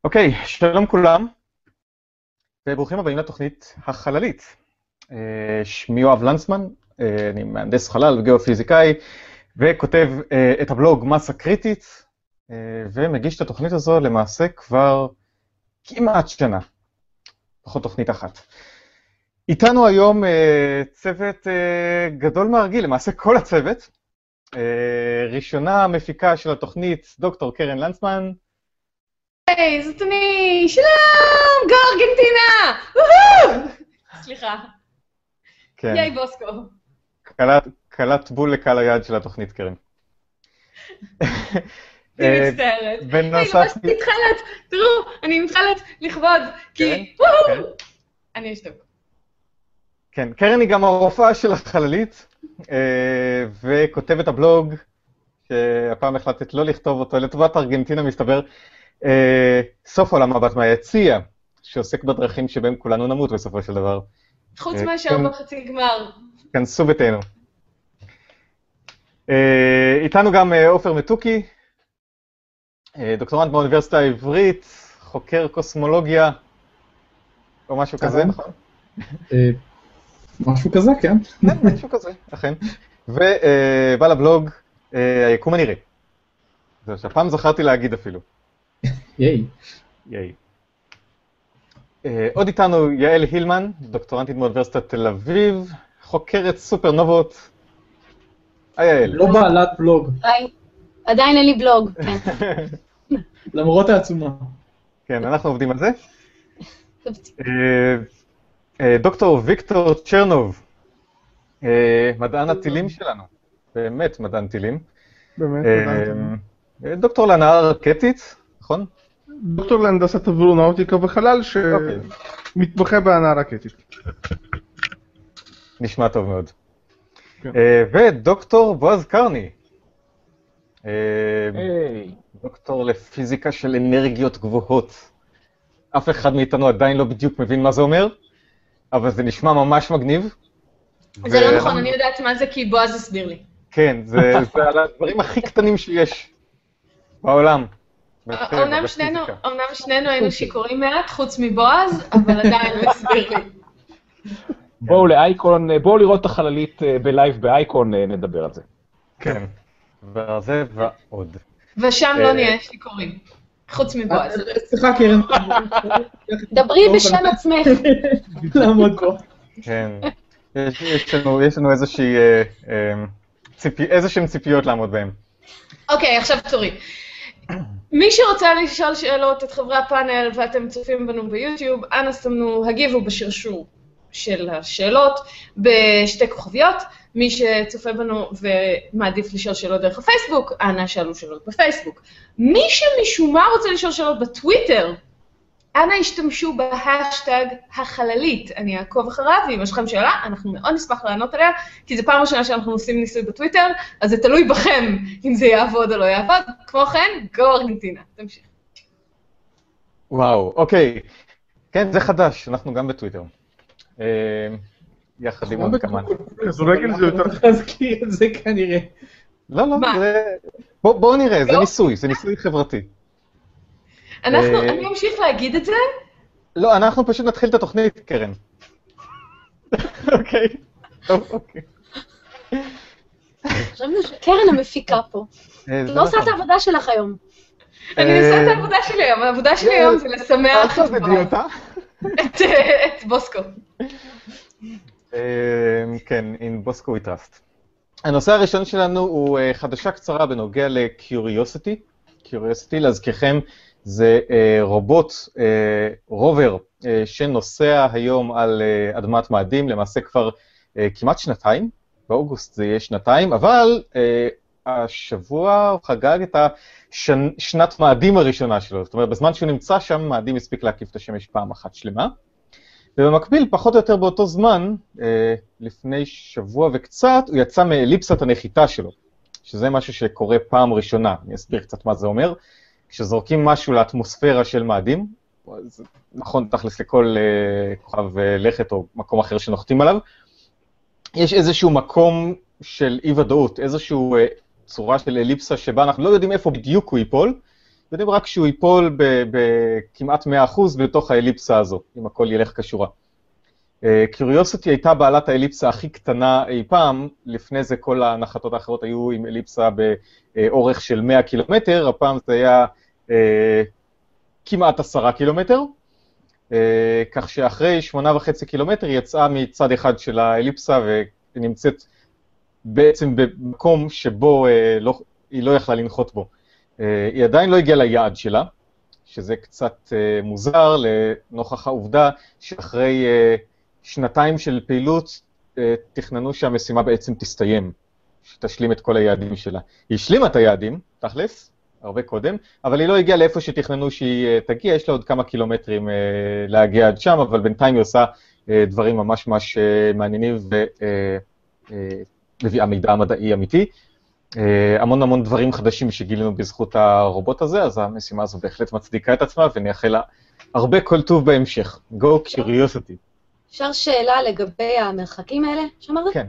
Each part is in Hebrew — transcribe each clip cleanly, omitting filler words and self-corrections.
אוקיי, שלום כולם, וברוכים הבאים לתוכנית החללית. שמי יואב לנצמן, אני מהנדס חלל וגיאופיזיקאי, וכותב את הבלוג מסה קריטית, ומגיש את התוכנית הזו למעשה כבר כמעט שנה, פחות תוכנית אחת. איתנו היום צוות גדול מהרגיל, למעשה כל הצוות. ראשונה המפיקה של התוכנית, דוקטור קרן לנצמן. היי, זאת אני, שלום, גו ארגנטינה! סליחה. כן. יאי בוסקו. קלת בול לקהל היעד של התוכנית, קרן. אני מצטערת. היי, ממש מתחלת, תראו, אני מתחלת לכבוד, כי אני אשתוק. כן, קרן היא גם הרופאה של החללית, וכותבת הבלוג, שהפעם החלטת לא לכתוב אותו, לטובת ארגנטינה מסתבר, סוף עולם מבט מהיציע, שעוסק בדרכים שבהם כולנו נמות בסופו של דבר. חוץ מאשר בחצי גמר. כנסו ביתנו. איתנו גם עופר מתוקי, דוקטורנט באוניברסיטה העברית, חוקר קוסמולוגיה, או משהו כזה, נכון? משהו כזה, כן. משהו כזה, אכן. ובא לבלוג, היקום הנראה. זה שהפעם זכרתי להגיד אפילו. ייי. ייי. עוד איתנו יעל הילמן, דוקטורנטית מאוניברסיטת תל אביב, חוקרת סופרנובות. היי יעל. לא בעלת בלוג. היי. עדיין אין לי בלוג, כן. למרות העצומה. כן, אנחנו עובדים על זה. דוקטור ויקטור צ'רנוב, מדען הטילים שלנו. באמת מדען טילים. באמת מדען טילים. דוקטור להנעה רקטית, נכון? דוקטור להנדסת אווירונאוטיקה וחלל שמתמחה בהנעה רקטית. נשמע טוב מאוד. ודוקטור בועז קרני. דוקטור לפיזיקה של אנרגיות גבוהות. אף אחד מאיתנו עדיין לא בדיוק מבין מה זה אומר, אבל זה נשמע ממש מגניב. זה לא נכון, אני יודעת מה זה כי בועז הסביר לי. כן, זה על הדברים הכי קטנים שיש בעולם. אומנם שנינו היינו שיכורים מעט, חוץ מבועז, אבל עדיין לא הסביר לי. בואו לראות את החללית בלייב באייקון, נדבר על זה. כן, ועל זה ועוד. ושם לא נהיה שיכורים, חוץ מבועז. סליחה, קרן. דברי בשם עצמך. לעמוד פה. כן, יש לנו איזשהם ציפיות לעמוד בהם. אוקיי, עכשיו תורי. מי שרוצה לשאול שאלות את חברי הפאנל ואתם צופים בנו ביוטיוב, אנא סמנו, הגיבו בשרשור של השאלות בשתי כוכביות. מי שצופה בנו ומעדיף לשאול שאלות דרך הפייסבוק, אנא שאלו שאלות בפייסבוק. מי שמשום מה רוצה לשאול שאלות בטוויטר, אנא השתמשו בהשטג החללית. אני אעקוב אחריו, ואם יש לכם שאלה, אנחנו מאוד נשמח לענות עליה, כי זו פעם ראשונה שאנחנו עושים ניסוי בטוויטר, אז זה תלוי בכם אם זה יעבוד או לא יעבוד. כמו כן, גו ארגנטינה. תמשיך. וואו, אוקיי. כן, זה חדש, אנחנו גם בטוויטר. יחד עם עוד כמה. כדורגל זה יותר חזקי את זה כנראה. לא, בואו נראה, זה ניסוי חברתי. אני אמשיך להגיד את זה? לא, אנחנו פשוט נתחיל את התוכנית, קרן. אוקיי. אוקיי. חשבנו שקרן המפיקה פה. לא עושה את העבודה שלך היום. אני עושה את העבודה שלי היום, העבודה שלי היום זה לשמח את בוסקו. כן, in Bosco we trust. הנושא הראשון שלנו הוא חדשה קצרה בנוגע ל-Curiosity. Curiosity, להזכירכם, זה רובוט, רובר, שנוסע היום על אדמת מאדים, למעשה כבר כמעט שנתיים, באוגוסט זה יהיה שנתיים, אבל השבוע הוא חגג את השנת מאדים הראשונה שלו, זאת אומרת, בזמן שהוא נמצא שם, מאדים הספיק להקיף את השמש פעם אחת שלמה, ובמקביל, פחות או יותר באותו זמן, לפני שבוע וקצת, הוא יצא מאליפסת הנחיתה שלו, שזה משהו שקורה פעם ראשונה, אני אסביר קצת מה זה אומר, כשזורקים משהו לאטמוספירה של מאדים, זה נכון תכלס לכל כוכב לכת או מקום אחר שנוחתים עליו, יש איזשהו מקום של אי ודאות, איזשהו צורה של אליפסה שבה אנחנו לא יודעים איפה בדיוק הוא ייפול, יודעים רק שהוא ייפול בכמעט 100% בתוך האליפסה הזו, אם הכל ילך כשורה. קיוריוסיטי הייתה בעלת האליפסה הכי קטנה אי פעם, לפני זה כל הנחתות האחרות היו עם אליפסה באורך של 100 קילומטר, הפעם זה היה כמעט 10 קילומטר, כך שאחרי 8.5 קילומטר יצאה מצד אחד של האליפסה ונמצאת בעצם במקום שבו היא לא יכלה לנחות בו. היא עדיין לא הגיעה ליעד שלה, שזה קצת מוזר לנוכח העובדה שאחרי שנתיים של פעילות תכננו שהמשימה בעצם תסתיים, שתשלים את כל היעדים שלה. היא השלימה את היעדים, תכלס, הרבה קודם, אבל היא לא הגיעה לאיפה שתכננו שהיא תגיע, יש לה עוד כמה קילומטרים להגיע עד שם, אבל בינתיים היא עושה דברים ממש ממש מעניינים ומביאה מידע מדעי אמיתי. המון המון דברים חדשים שגילינו בזכות הרובוט הזה, אז המשימה הזו בהחלט מצדיקה את עצמה, ונאחל לה הרבה כל טוב בהמשך. Go Curiosity. אפשר שאלה לגבי המרחקים האלה שאמרת? כן.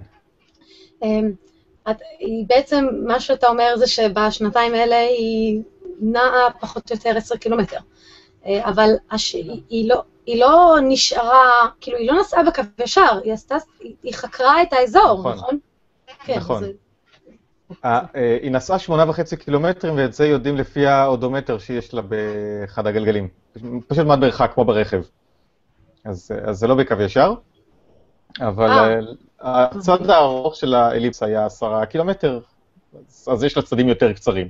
בעצם מה שאתה אומר זה שבשנתיים האלה היא נעה פחות או יותר 10 קילומטר. אבל היא לא נשארה, כאילו היא לא נסעה בקו ישר, היא חקרה את האזור, נכון? נכון. היא נסעה 8.5 קילומטרים, ואת זה יודעים לפי האודומטר שיש לה באחד הגלגלים. פשוט מעט מרחק, כמו ברכב. אז זה לא בקו ישר, אבל הצד הארוך של האליפסה היה 10 קילומטר, אז יש לה צדדים יותר קצרים.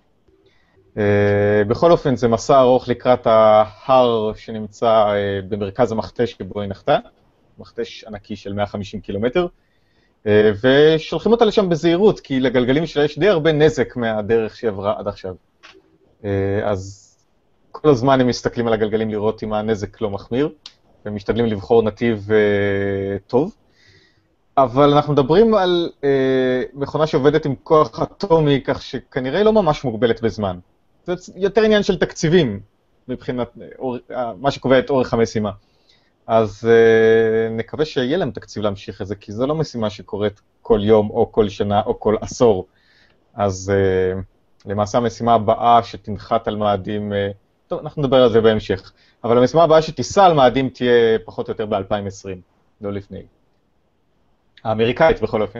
בכל אופן, זה מסע ארוך לקראת ההר שנמצא במרכז המכתש שבו היא נחתה, מכתש ענקי של 150 קילומטר, ושולחים אותה לשם בזהירות, כי לגלגלים שלה יש די הרבה נזק מהדרך שעברה עד עכשיו. אז כל הזמן הם מסתכלים על הגלגלים לראות אם הנזק לא מחמיר, ומשתדלים לבחור נתיב טוב. אבל אנחנו מדברים על מכונה שעובדת עם כוח אטומי, כך שכנראה לא ממש מוגבלת בזמן. זה יותר עניין של תקציבים, מבחינת מה שקובע את אורך המשימה. אז נקווה שיהיה להם תקציב להמשיך את זה, כי זו לא משימה שקורית כל יום, או כל שנה, או כל עשור. אז למעשה המשימה הבאה שתנחת על מאדים, טוב, אנחנו נדבר על זה בהמשך, אבל המשימה הבאה שתיסע על מאדים תהיה פחות או יותר ב-2020, לא לפני. האמריקאית בכל אופן.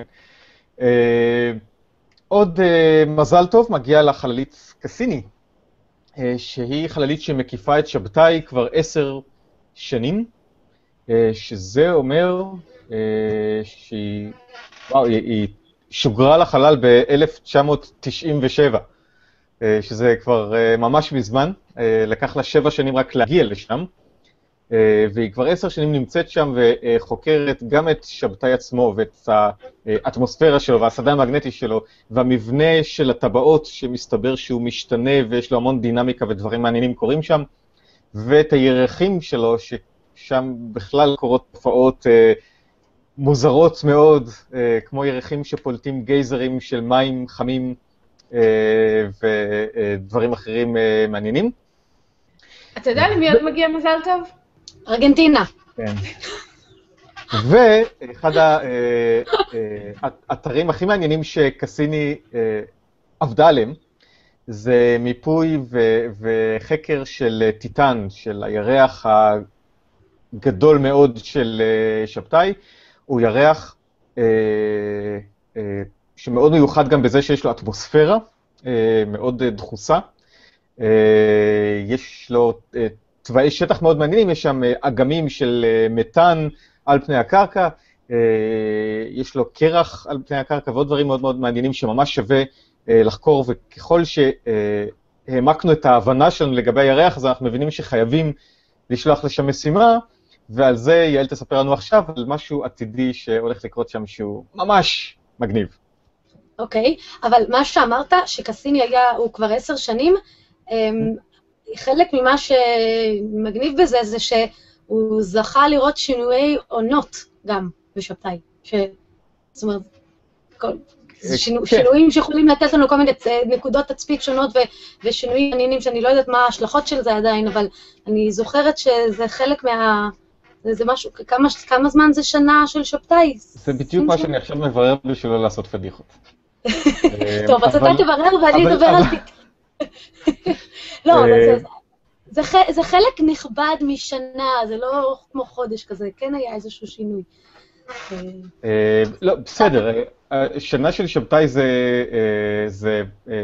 עוד מזל טוב מגיע לחללית קסיני, שהיא חללית שמקיפה את שבתאי כבר 10 שנים, שזה אומר שהיא שוגרה לחלל ב-1997, שזה כבר ממש מזמן, לקח לה 7 שנים רק להגיע לשם, והיא כבר 10 שנים נמצאת שם וחוקרת גם את שבתאי עצמו ואת האטמוספירה שלו והשדה המגנטי שלו והמבנה של הטבעות שמסתבר שהוא משתנה ויש לו המון דינמיקה ודברים מעניינים קורים שם, ואת הירחים שלו ששם בכלל קורות תופעות מוזרות מאוד, כמו ירחים שפולטים גייזרים של מים חמים ודברים אחרים מעניינים. אתה יודע למי עוד מגיע מזל טוב? ארגנטינה. כן. ואחד האתרים הכי מעניינים שקסיני עבדה עליהם, זה מיפוי וחקר של טיטן, של הירח הגדול מאוד של שבתאי. הוא ירח שמאוד מיוחד גם בזה שיש לו אטמוספירה מאוד דחוסה. יש לו צבעי שטח מאוד מעניינים, יש שם אגמים של מתאן על פני הקרקע, יש לו קרח על פני הקרקע ועוד דברים מאוד מאוד מעניינים שממש שווה לחקור, וככל שהעמקנו את ההבנה שלנו לגבי הירח, אז אנחנו מבינים שחייבים לשלוח לשם משימה, ועל זה יעל תספר לנו עכשיו על משהו עתידי שהולך לקרות שם שהוא ממש מגניב. אוקיי, אבל מה שאמרת, שקסיני הוא כבר 10 שנים, חלק ממה שמגניב בזה זה שהוא זכה לראות שינויי עונות גם בשבתאי. זאת אומרת, שינויים שיכולים לתת לנו כל מיני נקודות תצפית שונות ושינויים מעניינים שאני לא יודעת מה ההשלכות של זה עדיין, אבל אני זוכרת שזה חלק מה... זה משהו, כמה זמן זה שנה של שבתאי? זה בדיוק מה שאני עכשיו מברר בשביל לא לעשות פדיחות. טוב, אז אתה תברר ואני אדבר על... לא, אבל זה חלק נכבד משנה, זה לא כמו חודש כזה, כן היה איזשהו שינוי. לא, בסדר, שנה של שבתאי זה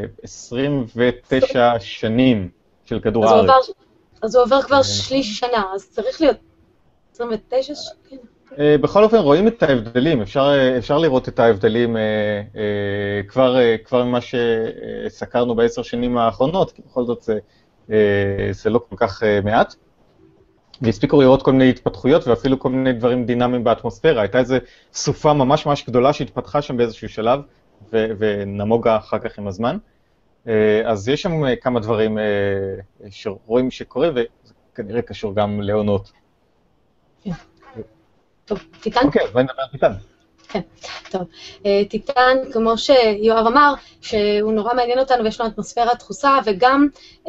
29 שנים של כדור הארץ. אז הוא עובר כבר שליש שנה, אז צריך להיות 29 שנים. בכל אופן רואים את ההבדלים, אפשר לראות את ההבדלים כבר ממה שסקרנו ב10 שנים האחרונות, כי בכל זאת זה לא כל כך מעט. והספיקו לראות כל מיני התפתחויות ואפילו כל מיני דברים דינמיים באטמוספירה. הייתה איזו סופה ממש ממש גדולה שהתפתחה שם באיזשהו שלב, ונמוגה אחר כך עם הזמן. אז יש שם כמה דברים שרואים שקורה, וזה כנראה קשור גם לעונות. טוב, טיטן? אוקיי, בואי נדבר על טיטן. כן, טוב. טיטן, כמו שיואב אמר, שהוא נורא מעניין אותנו ויש לו אטמוספירה דחוסה, וגם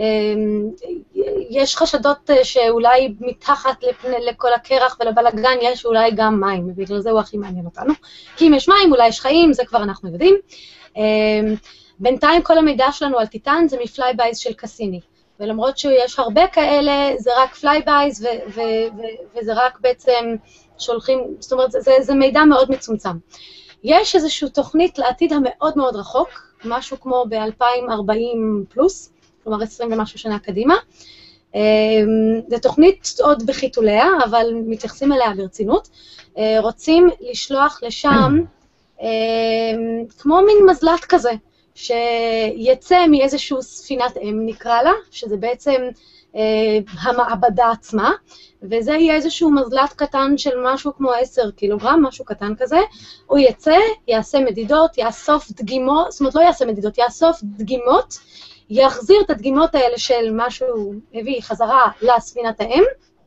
יש חשדות שאולי מתחת לכל הקרח ולבלגן יש אולי גם מים, ובגלל זה הוא הכי מעניין אותנו. כי אם יש מים, אולי יש חיים, זה כבר אנחנו יודעים. בינתיים כל המידע שלנו על טיטן זה מפלייבייז של קסיני. ולמרות שיש הרבה כאלה, זה רק פלייבייז וזה רק בעצם שולחים, זאת אומרת, זה מידע מאוד מצומצם. יש איזושהי תוכנית לעתיד המאוד מאוד רחוק, משהו כמו ב-2040 פלוס, כלומר 20 ומשהו שנה קדימה. זו תוכנית עוד בחיתוליה, אבל מתייחסים אליה ברצינות. רוצים לשלוח לשם כמו מין מזל"ט כזה, שיצא מאיזשהו ספינת אם נקרא לה, שזה בעצם המעבדה עצמה, וזה יהיה איזשהו מזל"ט קטן של משהו כמו 10 קילוגרם, משהו קטן כזה, הוא יצא, יעשה מדידות, יאסוף דגימות, זאת אומרת לא יעשה מדידות, יאסוף דגימות, יחזיר את הדגימות האלה של משהו הביא חזרה לספינת האם,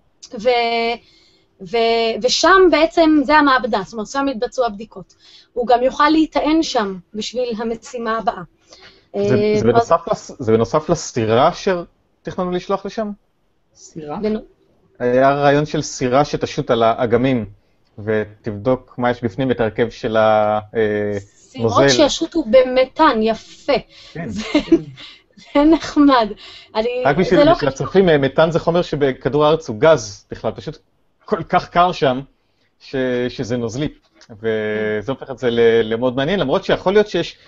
ושם בעצם זה המעבדה, זאת אומרת שם יתבצעו הבדיקות. הוא גם יוכל להיטען שם בשביל המשימה הבאה. זה בנוסף לסירה שתכננו לשלוח לשם? סירה? היה רעיון של סירה שתשוט על האגמים, ותבדוק מה יש בפנים את הרכב של הנוזל. סירות שישוטו במתאן, יפה. זה נחמד. רק בשביל הצופים, מתאן זה חומר שבכדור הארץ הוא גז בכלל, פשוט כל כך קר שם, שזה נוזלי. וזה הופך את זה למאוד מעניין, למרות שיכול להיות שיש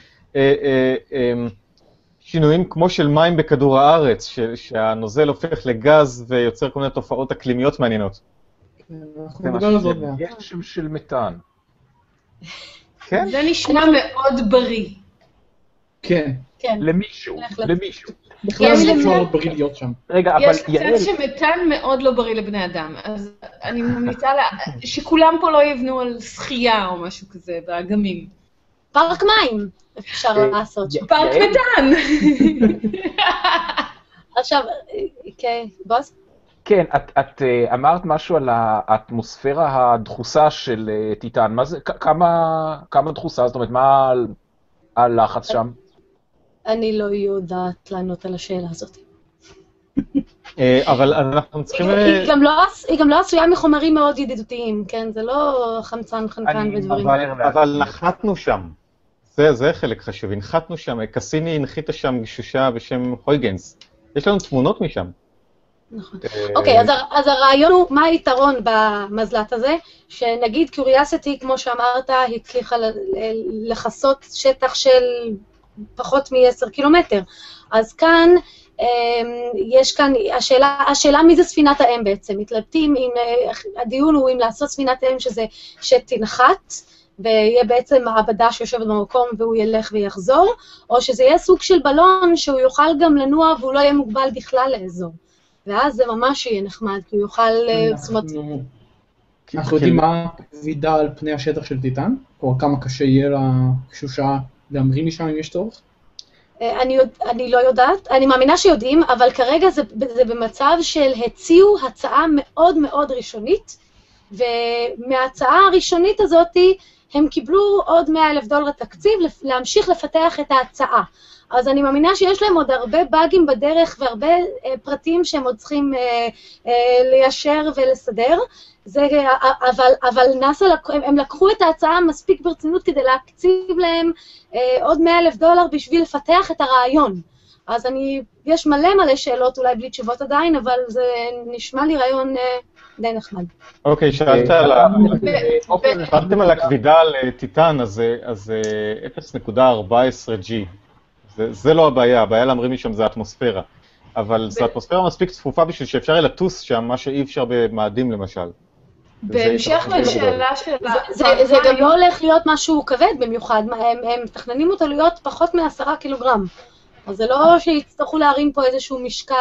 שינויים כמו של מים בכדור הארץ, שהנוזל הופך לגז ויוצר כל מיני תופעות אקלימיות מעניינות. אנחנו נדבר על זה עוד מעט. יש שם של מתאן. כן? זה נשמע מאוד בריא. כן. למישהו. בכלל זה אפשר מאוד בריא להיות שם. רגע, אבל יש קצת שמתאן מאוד לא בריא לבני אדם, אז אני ממליצה שכולם פה לא יבנו על שחייה או משהו כזה באגמים. פארק מים אפשר לעשות שם. פארק מתאן! עכשיו, בוס? כן, את אמרת משהו על האטמוספירה הדחוסה של טיטן. מה זה, כמה דחוסה? זאת אומרת, מה הלחץ שם? אני לא יודעת לענות על השאלה הזאת. אבל אנחנו צריכים... היא גם לא עשויה מחומרים מאוד ידידותיים, כן? זה לא חמצן, חנקן ודברים. אבל נחתנו שם. זה חלק חשוב, הנחתנו שם. קסיני הנחיתה שם גשושה בשם הויגנס. יש לנו תמונות משם. נכון. אוקיי, אז הרעיון הוא, מה היתרון במזל"ט הזה? שנגיד קיוריוסיטי, כמו שאמרת, הצליחה לחסות שטח של פחות מ10 קילומטר. אז כאן, יש כאן, השאלה מי זה ספינת האם בעצם? מתלבטים אם, הדיון הוא אם לעשות ספינת האם שזה שתנחת, ויהיה בעצם מעבדה שיושבת במקום והוא ילך ויחזור, או שזה יהיה סוג של בלון שהוא יוכל גם לנוע והוא לא יהיה מוגבל בכלל לאזור. ואז זה ממש יהיה נחמד, כי הוא יוכל... אנחנו יודעים מה הכבידה על פני השטח של טיטן? או כמה קשה יהיה לגשושה להמריא משם אם יש צורך? אני לא יודעת, אני מאמינה שיודעים, אבל כרגע זה במצב של הציעו הצעה מאוד מאוד ראשונית, ומההצעה הראשונית הזאת הם קיבלו עוד $100,000 תקציב להמשיך לפתח את ההצעה. אז אני מאמינה שיש להם עוד הרבה באגים בדרך והרבה פרטים שהם עוד צריכים ליישר ולסדר. אבל נאס"א, הם לקחו את ההצעה מספיק ברצינות כדי להקציב להם עוד $100,000 בשביל לפתח את הרעיון. אז יש מלא שאלות, אולי בלי תשובות עדיין, אבל זה נשמע לי רעיון די נחמד. אוקיי, שאלתם על הכבידה על טיטן, אז 0.14G. זה לא הבעיה, הבעיה להמריא משם זה האטמוספירה. אבל זו אטמוספירה מספיק צפופה בשביל שאפשר יהיה לטוס שם, מה שאי אפשר במאדים למשל. בהמשך לשאלה שלה... זה גם לא הולך להיות משהו כבד במיוחד, הם מתכננים אותו להיות פחות מ10 קילוגרם. אז זה לא שיצטרכו להרים פה איזשהו משקל...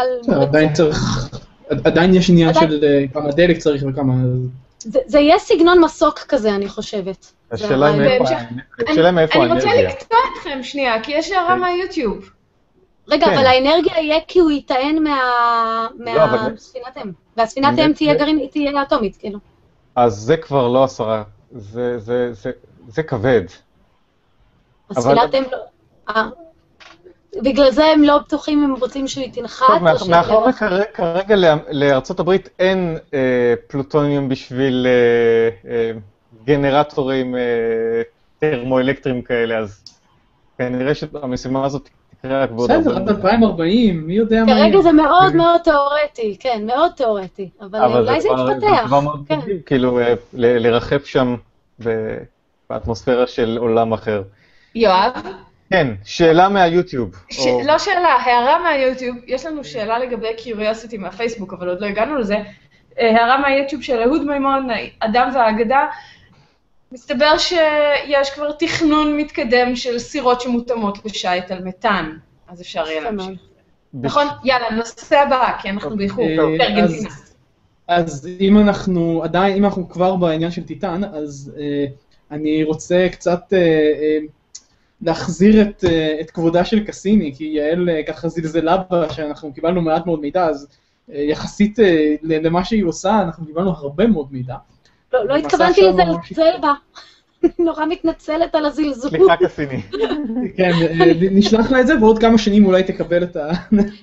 עדיין יש עניין של כמה דלק צריך וכמה... זה יהיה סגנון מסוק כזה, אני חושבת. השאלה מאיפה אני רוצה לקטוע אתכם שנייה, כי יש הערה מהיוטיוב. רגע, אבל האנרגיה יהיה כי הוא ייטען מהספינת אם. והספינת אם תהיה אטומית, כאילו. אז זה כבר לא 10, זה כבד. הספינת אם לא... בגלל זה הם לא בטוחים אם רוצים שהוא תנחת. מאחר כרגע לארצות הברית אין פלוטוניום בשביל גנרטורים טרמואלקטריים כאלה, אז כנראה שהמשימה הזאת תקרה רק בעוד 40. בסדר, עד 2040, מי יודע מה... כרגע זה מאוד מאוד תיאורטי, כן, מאוד תיאורטי, אבל אולי זה יתפתח. אבל זה כבר מאוד מדהים, כאילו לרחף שם באטמוספירה של עולם אחר. יואב? כן, שאלה מהיוטיוב. לא שאלה, הערה מהיוטיוב, יש לנו שאלה לגבי קיוריוסיטי מהפייסבוק, אבל עוד לא הגענו לזה. הערה מהיוטיוב של אהוד מימון, אדם והאגדה, מסתבר שיש כבר תכנון מתקדם של סירות שמותאמות לשייט על מתאן, אז אפשר יהיה להמשיך. נכון? יאללה, נושא הבא, כי אנחנו באיחור, בארגנטינה. אז אם אנחנו כבר בעניין של טיטן, אז אני רוצה קצת... להחזיר את כבודה של קסיני, כי יעל ככה זלזלה בה שאנחנו קיבלנו מעט מאוד מידע, אז יחסית למה שהיא עושה, אנחנו קיבלנו הרבה מאוד מידע. לא התכוונתי לזלזל בה. נורא מתנצלת על הזלזול. סליחה קסיני. כן, נשלח לה את זה, ועוד כמה שנים אולי תקבל את ה...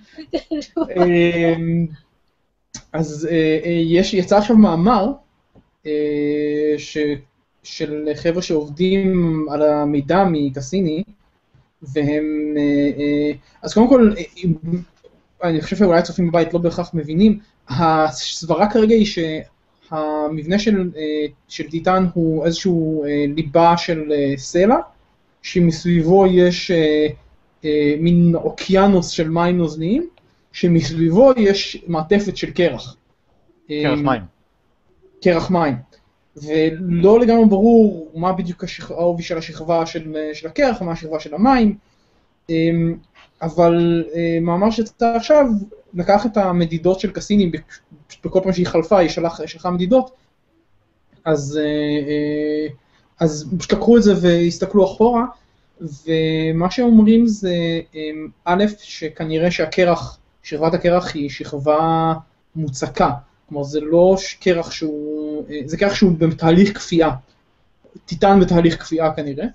אז יצא עכשיו מאמר, של חבר'ה שעובדים על המידע מקסיני, והם... אז קודם כל, אני חושב שאולי צופים בבית לא בהכרח מבינים, הסברה כרגע היא שהמבנה של טיטן הוא איזשהו ליבה של סלע, שמסביבו יש מין אוקיינוס של מים נוזליים, שמסביבו יש מעטפת של קרח. קרח מים. קרח מים. ולא לגמרי ברור מה בדיוק העובי של השכבה של הקרח, מה השכבה של המים, אבל מאמר שצא עכשיו, לקח את המדידות של קסיני, בכל פעם שהיא חלפה, היא שלחה מדידות, אז פשוט לקחו את זה והסתכלו אחורה, ומה שאומרים זה, א', שכנראה שהקרח, שכבת הקרח היא שכבה מוצקה, כלומר זה לא קרח שהוא, זה קרח שהוא בתהליך כפייה, טיטן בתהליך כפייה כנראה,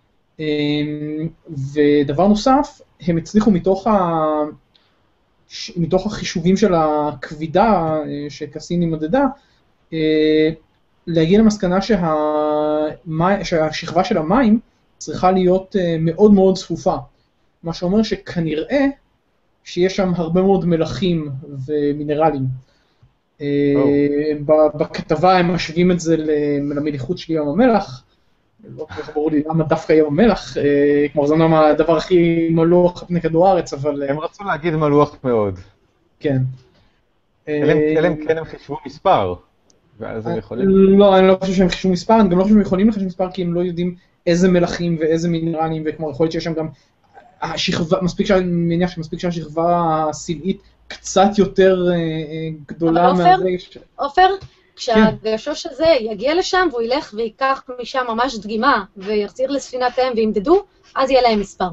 ודבר נוסף, הם הצליחו מתוך החישובים של הכבידה שקסיני מדדה, להגיע למסקנה שהשכבה של המים צריכה להיות מאוד מאוד צפופה, מה שאומר שכנראה שיש שם הרבה מאוד מלחים ומינרלים. בכתבה הם משווים את זה למליחות של ים המלח, לא כל כך ברור לי למה דווקא ים המלח, כמו זה אומנם הדבר הכי מלוח פני כדור הארץ, אבל... הם רצו להגיד מלוח מאוד. כן. אלא אם כן הם חישבו מספר, ואז הם יכולים... לא, אני לא חושב שהם חישבו מספר, אני גם לא חושב שהם יכולים לחשב מספר, כי הם לא יודעים איזה מלחים ואיזה מינרלים, וכמו יכול להיות שיש שם גם... אני מניח שמספיק שהשכבה הסילאית קצת יותר גדולה מהזה. עופר, כשהגשוש הזה יגיע לשם והוא ילך ויקח משם ממש דגימה ויחזיר לספינת אם וימדדו, אז יהיה להם מספר.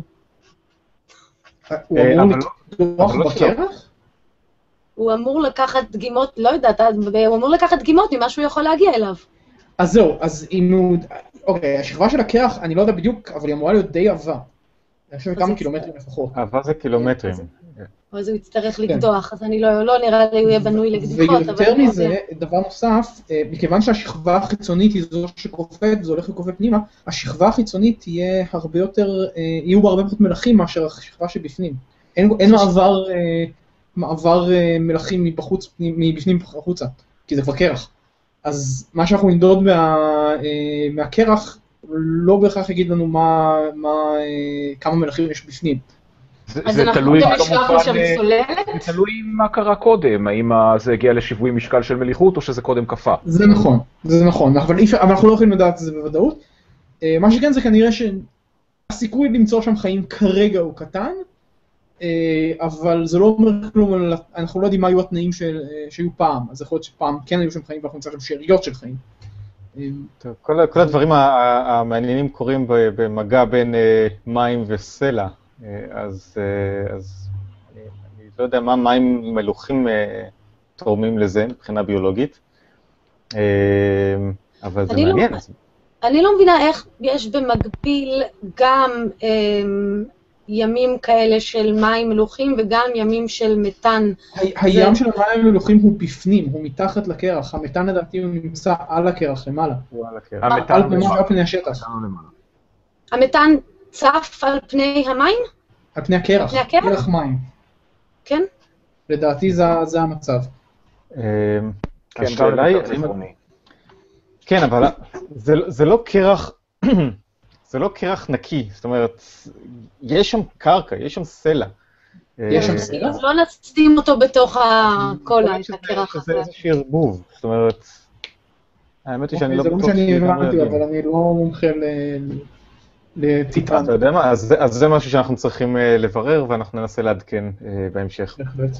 הוא אמור לקרוח בקרח? הוא אמור לקחת דגימות, לא יודעת, הוא אמור לקחת דגימות ממה שהוא יכול להגיע אליו. אז זהו, אז אם הוא... אוקיי, השכבה של הקרח, אני לא יודע בדיוק, אבל היא אמורה להיות די עבה. אני חושב כמה קילומטרים לפחות. עבה זה קילומטרים. אז הוא יצטרך לקדוח, אז אני לא נראה לי הוא יהיה בנוי לקדיחות. ויותר מזה, דבר נוסף, מכיוון שהשכבה החיצונית היא זו שקופאת, וזה הולך וקופא פנימה, השכבה החיצונית תהיה הרבה יותר, יהיו בה הרבה פחות מלחים מאשר השכבה שבפנים. אין מעבר מלחים מבפנים החוצה, כי זה כבר קרח. אז מה שאנחנו נמדוד מהקרח, לא בהכרח יגיד לנו כמה מלחים יש בפנים. זה תלוי זה תלוי מה קרה קודם, האם זה הגיע לשיווי משקל של מליחות או שזה קודם קפה. זה נכון, אבל אנחנו לא יכולים לדעת את זה בוודאות. מה שכן זה כנראה שהסיכוי למצוא שם חיים כרגע הוא קטן, אבל זה לא אומר כלום, אנחנו לא יודעים מה היו התנאים שהיו פעם, אז יכול להיות שפעם כן היו שם חיים ואנחנו נמצא שם שאריות של חיים. טוב, כל הדברים המעניינים קורים במגע בין מים וסלע, אז אני לא יודע מה מים מלוחים תורמים לזה מבחינה ביולוגית, אבל זה מעניין. אני לא מבינה איך יש במקביל גם ימים כאלה של מים מלוחים וגם ימים של מתאן. הים של המים המלוחים הוא בפנים, הוא מתחת לקרח, המתאן לדעתי הוא נמצא על הקרח למעלה. הוא על הקרח. על פני השטח. המתאן צף על פני המים? על פני הקרח, קרח מים. כן? לדעתי זה המצב. השאלה היא, כן, אבל זה לא קרח, זה לא קרח נקי, זאת אומרת, יש שם קרקע, יש שם סלע. יש שם סלע? אז לא נסתים אותו בתוך הקולה, את הקרח הזה. זה איזושהי ערבוב, זאת אומרת, האמת היא שאני לא בטוח שאני הבנתי, אבל אני לא מומחה לטיטן. אתה יודע מה, אז זה משהו שאנחנו צריכים לברר, ואנחנו ננסה לעדכן בהמשך. בהחלט.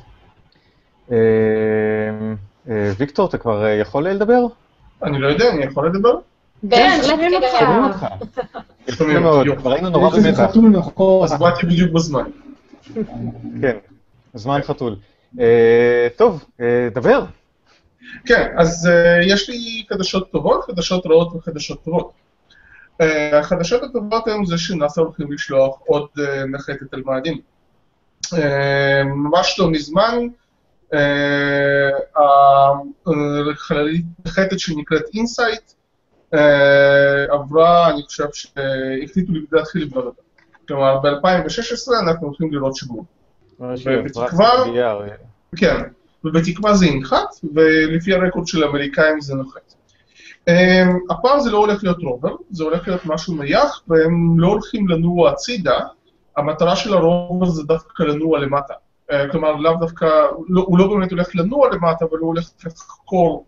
ויקטור, אתה כבר יכול לדבר? אני לא יודע, אני יכול לדבר? כן, שומעים אותך. יפה מאוד, כבר היינו נורא במתח. אז באתי בדיוק בזמן. כן, זמן חתול. טוב, דבר. כן, אז יש לי חדשות טובות, חדשות רעות וחדשות טובות. החדשות הטובות הן זה שנאס"א הולכים לשלוח עוד נחתת על מאדים. ממש לא מזמן, הנחתת שנקראת אינסייט עברה, אני חושב שהחליטו להתחיל לבנות אותה. כלומר, ב-2016 אנחנו הולכים לראות שיגור. כן, ובתקווה זה ינחת, ולפי הרקורד של האמריקאים זה נוחת. הפעם זה לא הולך להיות רובר, זה הולך להיות משהו נייח, והם לא הולכים לנוע הצידה, המטרה של הרובר זה דווקא לנוע למטה. כלומר, לאו דווקא, הוא לא באמת הולך לנוע למטה, אבל הוא הולך לחקור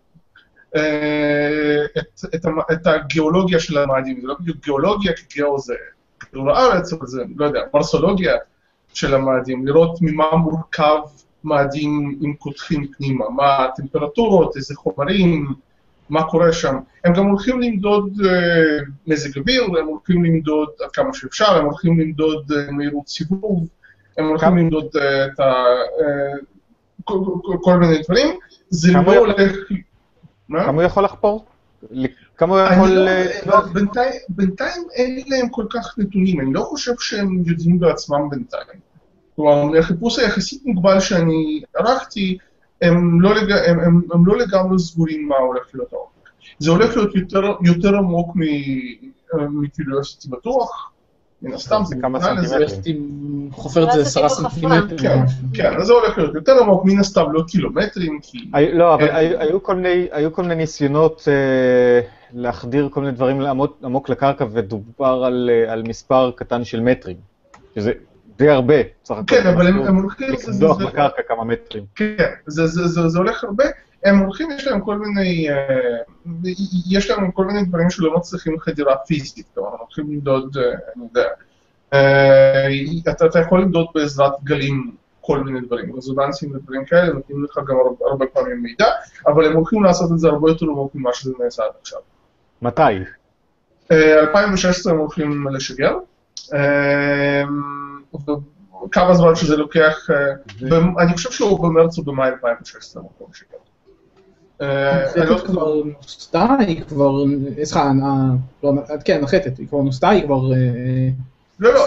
את הגיאולוגיה של המאדים. זה לא בדיוק גיאולוגיה, כי גיאו זה כדור הארץ, אבל זה, לא יודע, מרסולוגיה של המאדים, לראות ממה מורכב מאדים אם קודחים פנימה, מה הטמפרטורות, איזה חומרים, מה קורה שם. הם גם הולכים למדוד מזג אוויר, הם הולכים למדוד עד כמה שאפשר, הם הולכים למדוד מהירות סיבוב, הם הולכים למדוד את כל מיני דברים. זה לא הולך... כמה הוא יכול לחפור? כמה הוא יכול... בינתיים אין להם כל כך נתונים, אני לא חושב שהם יודעים בעצמם בינתיים. כלומר, החיפוש היחסית מוגבל שאני ערכתי, הם לא לגמרי סגורים מה הולך להיות העומק. זה הולך להיות יותר עמוק מקיוריוסיטי בטוח, מן הסתם זה כמה סנטימטרים. חופר את זה 10 סנטימטרים. כן, אז זה הולך להיות יותר עמוק, מן הסתם לא קילומטרים. לא, אבל היו כל מיני ניסיונות להחדיר כל מיני דברים עמוק לקרקע, ודובר על מספר קטן של מטרים, שזה די הרבה, סך הכל. כן, אבל הם הולכים... לקדוח בקרקע כמה מטרים. כן, זה הולך הרבה. הם הולכים, יש להם כל מיני דברים שלא מצליחים חדירה פיזית, כלומר, הם הולכים למדוד, אני יודע, אתה יכול למדוד בעזרת גלים כל מיני דברים, רזוננסים ודברים כאלה, נותנים לך גם הרבה פעמים מידע, אבל הם הולכים לעשות את זה הרבה יותר עמוק ממה שזה נעשה עד עכשיו. מתי? 2016 הם הולכים לשגר, כמה זמן שזה לוקח, אני חושב שהוא במרץ או במאי 2016 הם הולכים לשגר. הנחתת כבר נוסתה, היא כבר, כן, הנחתת, היא כבר נוסתה, היא כבר... לא,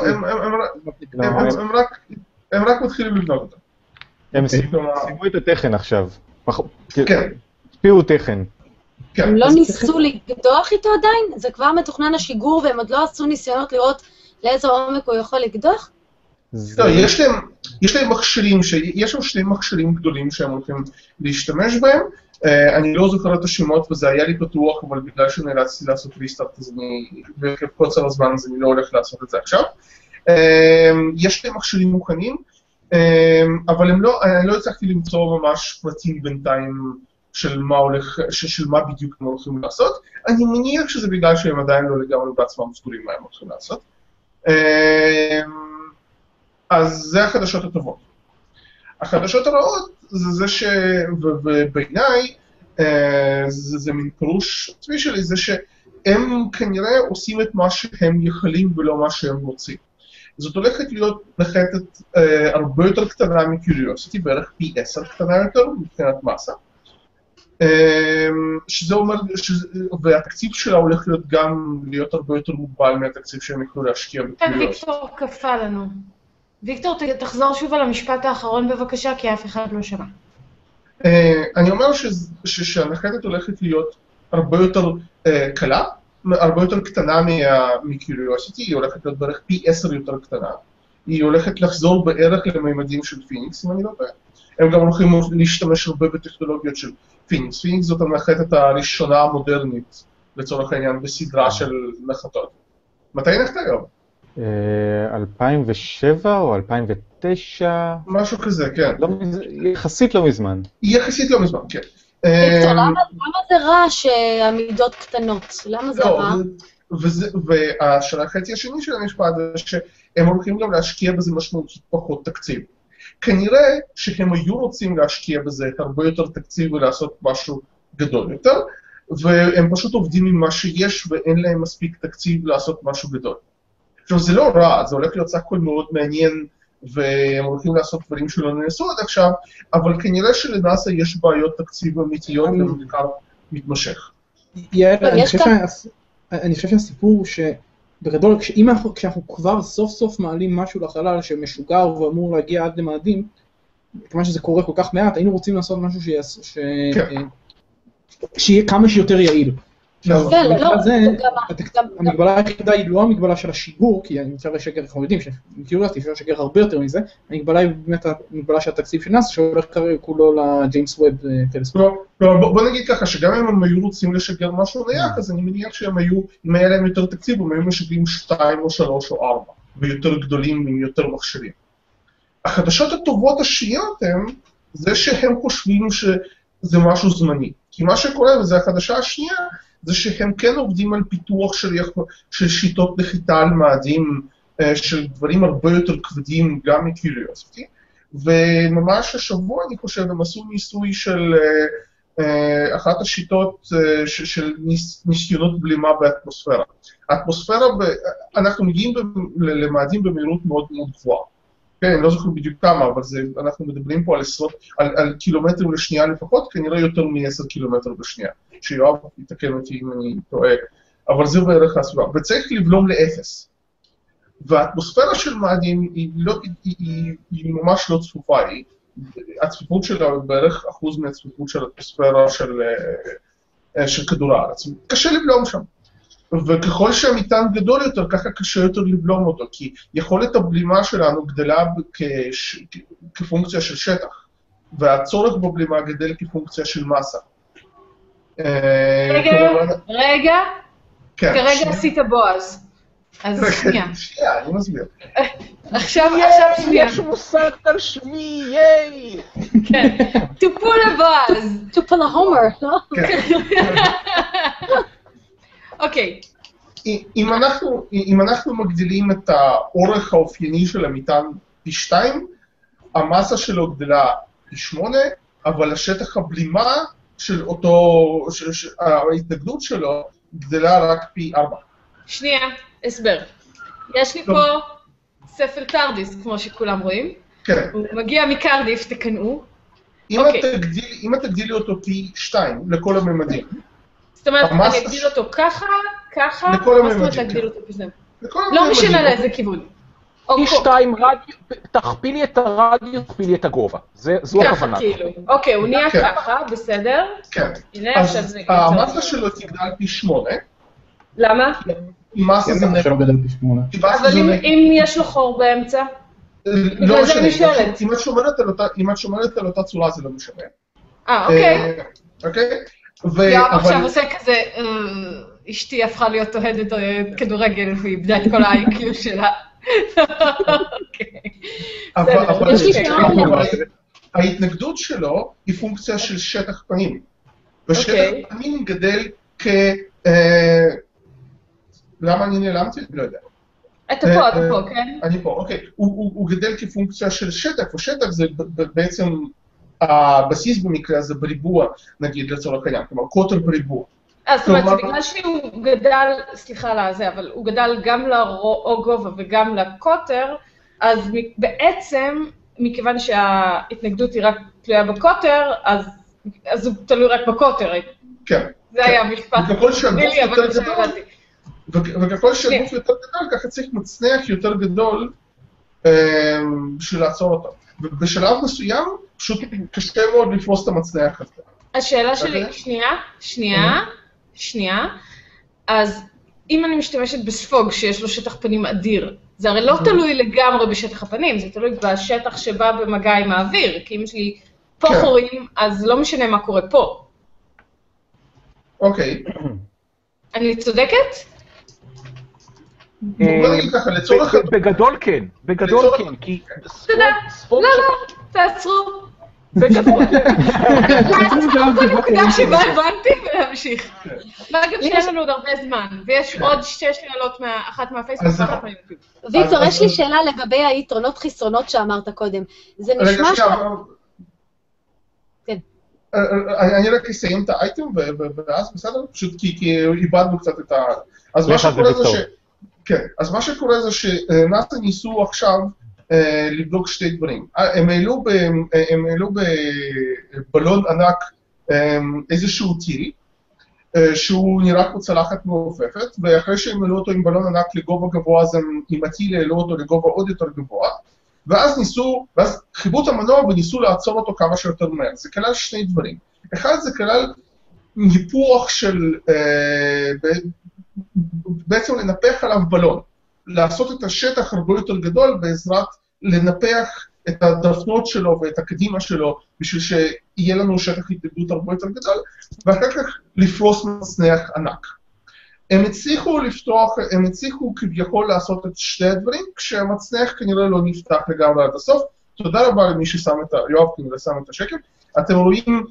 הם רק מתחילים לבנות אותה. הם סיימו את התכן עכשיו. כן. ספירו תכן. הם לא ניסו לקדוח איתו עדיין? זה כבר מתוכנן השיגור והם עוד לא עשו ניסיונות לראות לאיזה עומק הוא יכול לקדוח? לא, יש להם מכשירים, יש שם שני מכשירים גדולים שהם הולכים להשתמש בהם, אני לא זוכר את השמות וזה היה לי פתוח, אבל בגלל שנאלצתי לעשות ריסטארט, אז אני, בקוצר הזמן אז אני לא הולך לעשות את זה עכשיו. יש להם מכשירים מוכנים, אבל אני לא הצלחתי למצוא ממש פרטים בינתיים של מה בדיוק הם הולכים לעשות. אני מניח שזה בגלל שהם עדיין לא לגמרי בעצמם סגורים מה הם הולכים לעשות. אז זה החדשות הטובות. החדשות הרעות זה ובעיניי זה מין פירוש עצמי שלי, זה שהם כנראה עושים את מה שהם יכולים ולא מה שהם רוצים. זאת הולכת להיות נחתת הרבה יותר קטנה מקיוריוסיטי, בערך פי 10 קטנה יותר מבחינת מסה. שזה אומר, והתקציב שלה הולך להיות הרבה יותר מוגבל מהתקציב שהם יכולו להשקיע בקיוריוסיטי. ויקטור קפא לנו. ויקטור, תחזור שוב על המשפט האחרון בבקשה, כי אף אחד לא שמע. אני אומר שהנחתת הולכת להיות הרבה יותר קלה, הרבה יותר קטנה מקיוריוסיטי, היא הולכת להיות בערך פי 10 יותר קטנה. היא הולכת לחזור בערך לממדים של פיניקס, אם אני לא טועה. הם גם הולכים להשתמש הרבה בטכנולוגיות של פיניקס. פיניקס זאת הנחתת הראשונה המודרנית, לצורך העניין, בסדרה של נחתות. מתי נחתה היום? 2007 או 2009? משהו כזה, כן. יחסית לא מזמן. יחסית לא מזמן, כן. ויקטור, למה זה רע שהמידות קטנות? למה זה רע? והחצי השני של המשפט זה שהם הולכים גם להשקיע בזה משמעותית פחות תקציב. כנראה שהם היו רוצים להשקיע בזה הרבה יותר תקציב ולעשות משהו גדול יותר, והם פשוט עובדים עם מה שיש ואין להם מספיק תקציב לעשות משהו גדול. עכשיו זה לא רע, זה הולך להיות סך הכל מאוד מעניין, והם הולכים לעשות דברים שלא נעשו עד עכשיו, אבל כנראה שלנאסא יש בעיות תקציב אמיתיות ומחקר מתמשך. אני חושב שהסיפור שבגדול, כשאנחנו כבר סוף סוף מעלים משהו לחלל שמשוגר ואמור להגיע עד למאדים, כיוון שזה קורה כל כך מעט, היינו רוצים לעשות משהו שיהיה כמה שיותר יעיל. המגבלה היחידה היא לא המגבלה של השיגור, כי אני מצטער לשגר, אנחנו יודעים שמקיוריוסיטי אפשר לשגר הרבה יותר מזה, המגבלה היא באמת המגבלה של התקציב של נאסא, שהולך כולו לג'יימס ווב טלסקופ. בוא נגיד ככה, שגם אם הם היו רוצים לשגר משהו נייח, אז אני מניח שהם היו, אם היה להם יותר תקציב, הם היו משגרים 2 או 3 או 4, ויותר גדולים עם יותר מכשירים. החדשות הטובות השניות הן, זה שהם חושבים שזה משהו זמני. כי מה שקורה, וזו החדשה השנייה, זה שהם כן עובדים על פיתוח של שיטות נחיתה על מאדים, של דברים הרבה יותר כבדים גם מקיוריוסיטי, וממש השבוע אני חושב הם עשו ניסוי של אחת השיטות של ניסיונות בלימה באטמוספירה. האטמוספירה, אנחנו מגיעים למאדים במהירות מאוד מאוד גבוהה. כן, אני לא זוכר בדיוק כמה, אבל אנחנו מדברים פה על קילומטר לשנייה לפחות, כנראה יותר מ10 קילומטר בשנייה. שיואב יתקן אותי אם אני טועה, אבל זה בערך הסביבה. וצריך לבלום לאפס. והאטמוספירה של מאדים היא ממש לא צפופה, הצפיפות שלה בערך אחוז מהצפיפות של האטמוספירה של כדור הארץ. קשה לבלום שם. וככל שהמטען גדול יותר, ככה קשה יותר לבלום אותו, כי יכולת הבלימה שלנו גדלה כפונקציה של שטח, והצורך בבלימה גדל כפונקציה של מסה. רגע, כרגע עשית בועז, אז שנייה. שנייה, אני מסביר. עכשיו שנייה. יש מושג על שמי, ייי! כן, טופו לבועז. טופו להומר, לא? אוקיי. אם אנחנו מגדילים את האורך האופייני של המטען פי 2, המסה שלו גדלה פי 8, אבל השטח הבלימה של ההתנגדות שלו גדלה רק פי 4. שנייה, הסבר. יש לי פה ספר קרדיס, כמו שכולם רואים. כן. הוא מגיע מקרדיף, תקנאו. אם את תגדילי אותו פי 2 לכל הממדים. זאת אומרת, אני אגדיל אותו ככה, מה זאת אומרת להגדיל אותו פי 2? לא משנה לאיזה כיוון. פי 2 רדיוס, תכפילי את הרדיוס, תכפילי את הגובה. זו הכוונה. אוקיי, הוא נהיה ככה, בסדר. כן. אז המסה שלו תגדל פי 8. למה? מסה זה שלא גדל פי 8. אבל אם יש לו חור באמצע? לא זה אני משנה, שואלת. אם את שומרת על אותה צורה זה לא משנה. אוקיי. אוקיי? יואב עכשיו עושה כזה, אשתי הפכה להיות אוהדת כדורגל, והיא איבדה את כל ה-IQ שלה. אבל יש לי שאלה עליו. ההתנגדות שלו היא פונקציה של שטח פנים. ושטח פנים גדל למה אני נעלמתי? לא יודע. אתה פה, כן? אני פה, אוקיי. הוא גדל כפונקציה של שטח, ושטח זה בעצם הבסיס במקרה הזה בריבוע, נגיד לצורך העניין, כלומר קוטר בריבוע. זאת אומרת, זה בגלל שהוא גדל, סליחה על זה, אבל הוא גדל גם לגובה וגם לקוטר, אז בעצם, מכיוון שההתנגדות היא רק תלויה בקוטר, אז הוא תלוי רק בקוטר. כן. זה היה משפט. וככל שהגוף יותר גדול, ככה צריך מצנח יותר גדול בשביל לעצור אותו. ובשלב מסוים, פשוט קשה מאוד לפרוס את המצנח הזה. השאלה שלי, שנייה, אז אם אני משתמשת בספוג שיש לו שטח פנים אדיר, זה הרי לא תלוי לגמרי בשטח הפנים, זה תלוי בשטח שבא במגע עם האוויר, כי אם יש לי פה חורים, אז לא משנה מה קורה פה. אוקיי. אני צודקת? בגדול כן, כי ספוג... לא, תעצרו. בגדול. כל נקודה שבה הבנתי ולהמשיך. מה גם שיש לנו עוד הרבה זמן, ויש עוד 2 שאלות, אחת מהפייסבוק ואחת מהיוטיוב. ויקטור, יש לי שאלה לגבי היתרונות חסרונות שאמרת קודם. זה נשמע ש... כן. אני רק אסיים את האייטם, ואז בסדר? פשוט כי איבדנו קצת את ה... אז מה שקורה זה ש... כן, אז מה שקורה זה שנאס"א ניסו עכשיו לבדוק 2 דברים. הם העלו בבלון ענק איזשהו טיל, שהוא נראה כמו צלחת מעופפת, ואחרי שהם העלו אותו עם בלון ענק לגובה גבוה, אז הם עם הטיל העלו אותו לגובה עוד יותר גבוה, ואז חיברו את המנוע וניסו לעצור אותו כמה שיותר מהר. זה כלל 2 דברים. אחד זה כלל ניפוח של... בעצם לנפח עליו בלון, לעשות את השטח הרבה יותר גדול בעזרת לנפח את הדפנות שלו ואת הקדימה שלו, בשביל שיהיה לנו שטח התנגדות הרבה יותר גדול, ואחר כך לפרוס מצנח ענק. הם הצליחו כביכול לעשות את 2 הדברים, כשהמצנח כנראה לא נפתח לגמרי עד הסוף. תודה רבה למי ששם יואב כנראה שם את השקל. אתם רואים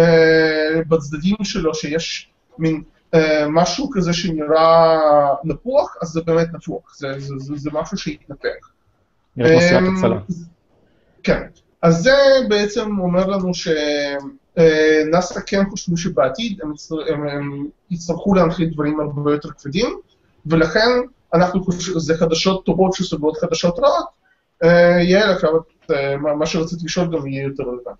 בצדדים שלו שיש מין משהו כזה שנראה נפוח, אז זה באמת נפוח, זה משהו שהתנפח. נראה כמו סיעת הצלה. כן, אז זה בעצם אומר לנו שנאס"א כן חושבים שבעתיד הם יצטרכו להנחית דברים הרבה יותר כבדים, ולכן זה חדשות טובות שסוגרות חדשות רעות, יעל, עכשיו מה שרציתי לשאול גם יהיה יותר רלוונטי.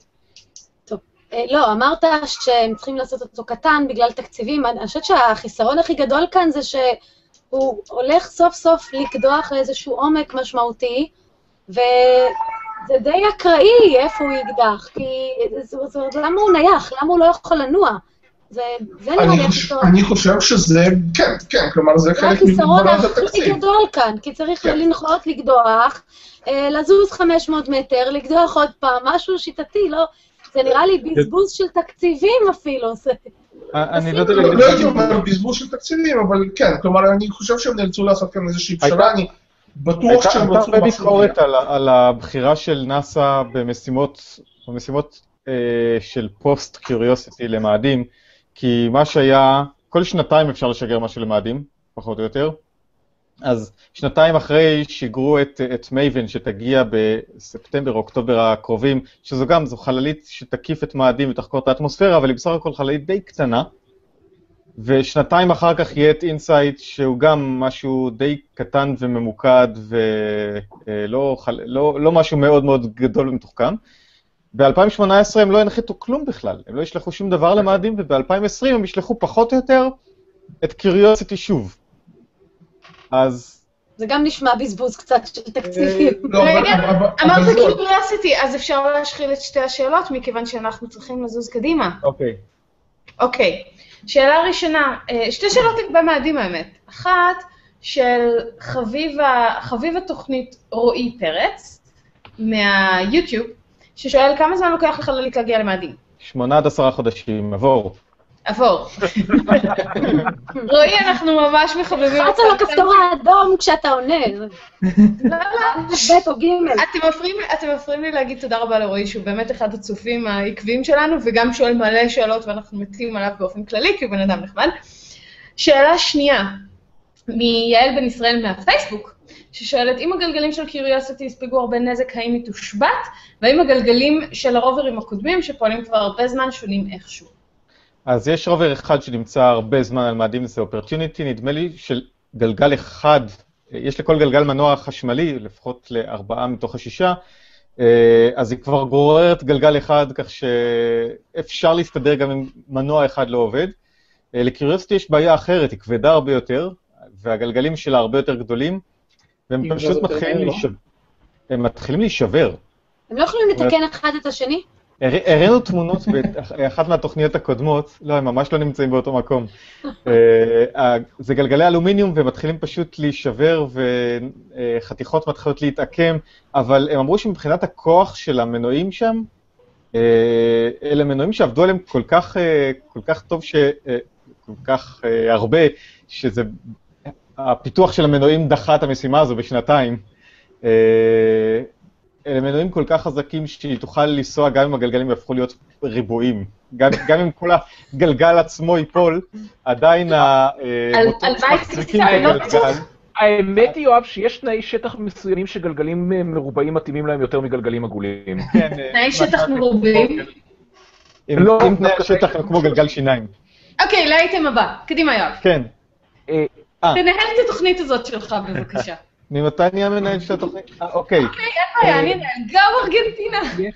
לא, אמרת שהם צריכים לעשות אותו קטן בגלל תקציבים. אני חושבת שהחיסרון הכי גדול כאן זה שהוא הולך סוף סוף לקדוח לאיזשהו עומק משמעותי, וזה די אקראי איפה הוא יקדח, כי למה הוא נייח? למה הוא לא יכול לנוע? זה נראה לי החיסרון. אני חושב שזה, כן, כלומר זה חלק ממגבלת התקציב. זה החיסרון הכי גדול כאן, כי צריך לנחות, לקדוח, לזוז 500 מטר, לקדוח עוד פעם, משהו שיטתי, לא... זה נראה לי בזבוז של תקציבים אפילו. אני לא יודע לא הייתי אומר בזבוז של תקציבים, אבל כן, כלומר, אני חושב שהם נאלצו לעשות כאן איזושהי פשרה, אני בטוח שהם רצו... הייתה ביקורת על הבחירה של נאס"א במשימות של פוסט-קיוריוסיטי למאדים, כי מה שהיה, כל 2 אפשר לשגר משהו למאדים, פחות או יותר, אז 2 אחרי שיגרו את מייבן שתגיע בספטמבר או אוקטובר הקרובים, שזו גם, זו חללית שתקיף את מאדים ותחקור את האטמוספירה, אבל היא בסך הכל חללית די קטנה, ו2 אחר כך יהיה את אינסייט שהוא גם משהו די קטן וממוקד, ולא משהו מאוד מאוד גדול ומתוחכם. ב-2018 הם לא הנחיתו כלום בכלל, הם לא ישלחו שום דבר למאדים, וב-2020 הם ישלחו פחות או יותר את קיוריוסיטי שוב. אז... זה גם נשמע בזבוז קצת של תקציבים. אמרת קיוריוסיטי, אז אפשר להשחיל את 2 השאלות, מכיוון שאנחנו צריכים לזוז קדימה. אוקיי. שאלה ראשונה, 2 שאלות לגבי מאדים האמת. אחת, של חביב התוכנית רועי פרץ, מהיוטיוב, ששואל כמה זמן לוקח לך להגיע למאדים? 8 עד 10 חודשים, עבור. עבור. רועי, אנחנו ממש מחבבים. חצה לכפתור האדום כשאתה עונה. לא, לא. ב' או ג'. אתם מפריעים לי להגיד תודה רבה לרועי, שהוא באמת אחד הצופים העקביים שלנו, וגם שואל מלא שאלות, ואנחנו מתים עליו באופן כללי, כי הוא בן אדם נחמד. שאלה שנייה, מיעל בן ישראל מהפייסבוק, ששואלת, אם הגלגלים של קיוריוסיטי הספיגו הרבה נזק, האם היא תושבת, והאם הגלגלים של הרוברים הקודמים, שפועלים כבר הרבה זמן, שונים איכשהו? אז יש רובר אחד שנמצא הרבה זמן על מאדים לזה אופרטיוניטי, נדמה לי של גלגל אחד, יש לכל גלגל מנוע חשמלי, לפחות ל4 מתוך 6, אז היא כבר גוררת גלגל אחד, כך שאפשר להסתדר גם אם מנוע אחד לא עובד. לקיוריוסיטי יש בעיה אחרת, היא כבדה הרבה יותר, והגלגלים שלה הרבה יותר גדולים, והם פשוט מתחילים להישבר. הם לא יכולים לתקן אחד את השני? הראינו תמונות באחת מהתוכניות הקודמות, לא, הם ממש לא נמצאים באותו מקום. זה גלגלי אלומיניום ומתחילים פשוט להישבר וחתיכות מתחילות להתעקם, אבל הם אמרו שמבחינת הכוח של המנועים שם, אלה מנועים שעבדו עליהם כל כך טוב, כל כך הרבה, שזה הפיתוח של המנועים דחה את המשימה הזו בשנתיים. אלה מנועים כל כך חזקים שהיא תוכל לנסוע גם אם הגלגלים יהפכו להיות ריבועים. גם אם כל הגלגל עצמו ייפול, עדיין המוטור שמחזיקים את הגלגל. האמת היא, יואב, שיש תנאי שטח מסוימים שגלגלים מרובעים מתאימים להם יותר מגלגלים עגולים. תנאי שטח מרובעים? אם תנאי השטח הם כמו גלגל שיניים. אוקיי, לאייטם הבא. קדימה, יואב. כן. תנהל את התוכנית הזאת שלך, בבקשה. ממתי נהיה מנהל של התוכנית? אוקיי. אוקיי, אין בעיה, אני אנהל. גם ארגנטינה.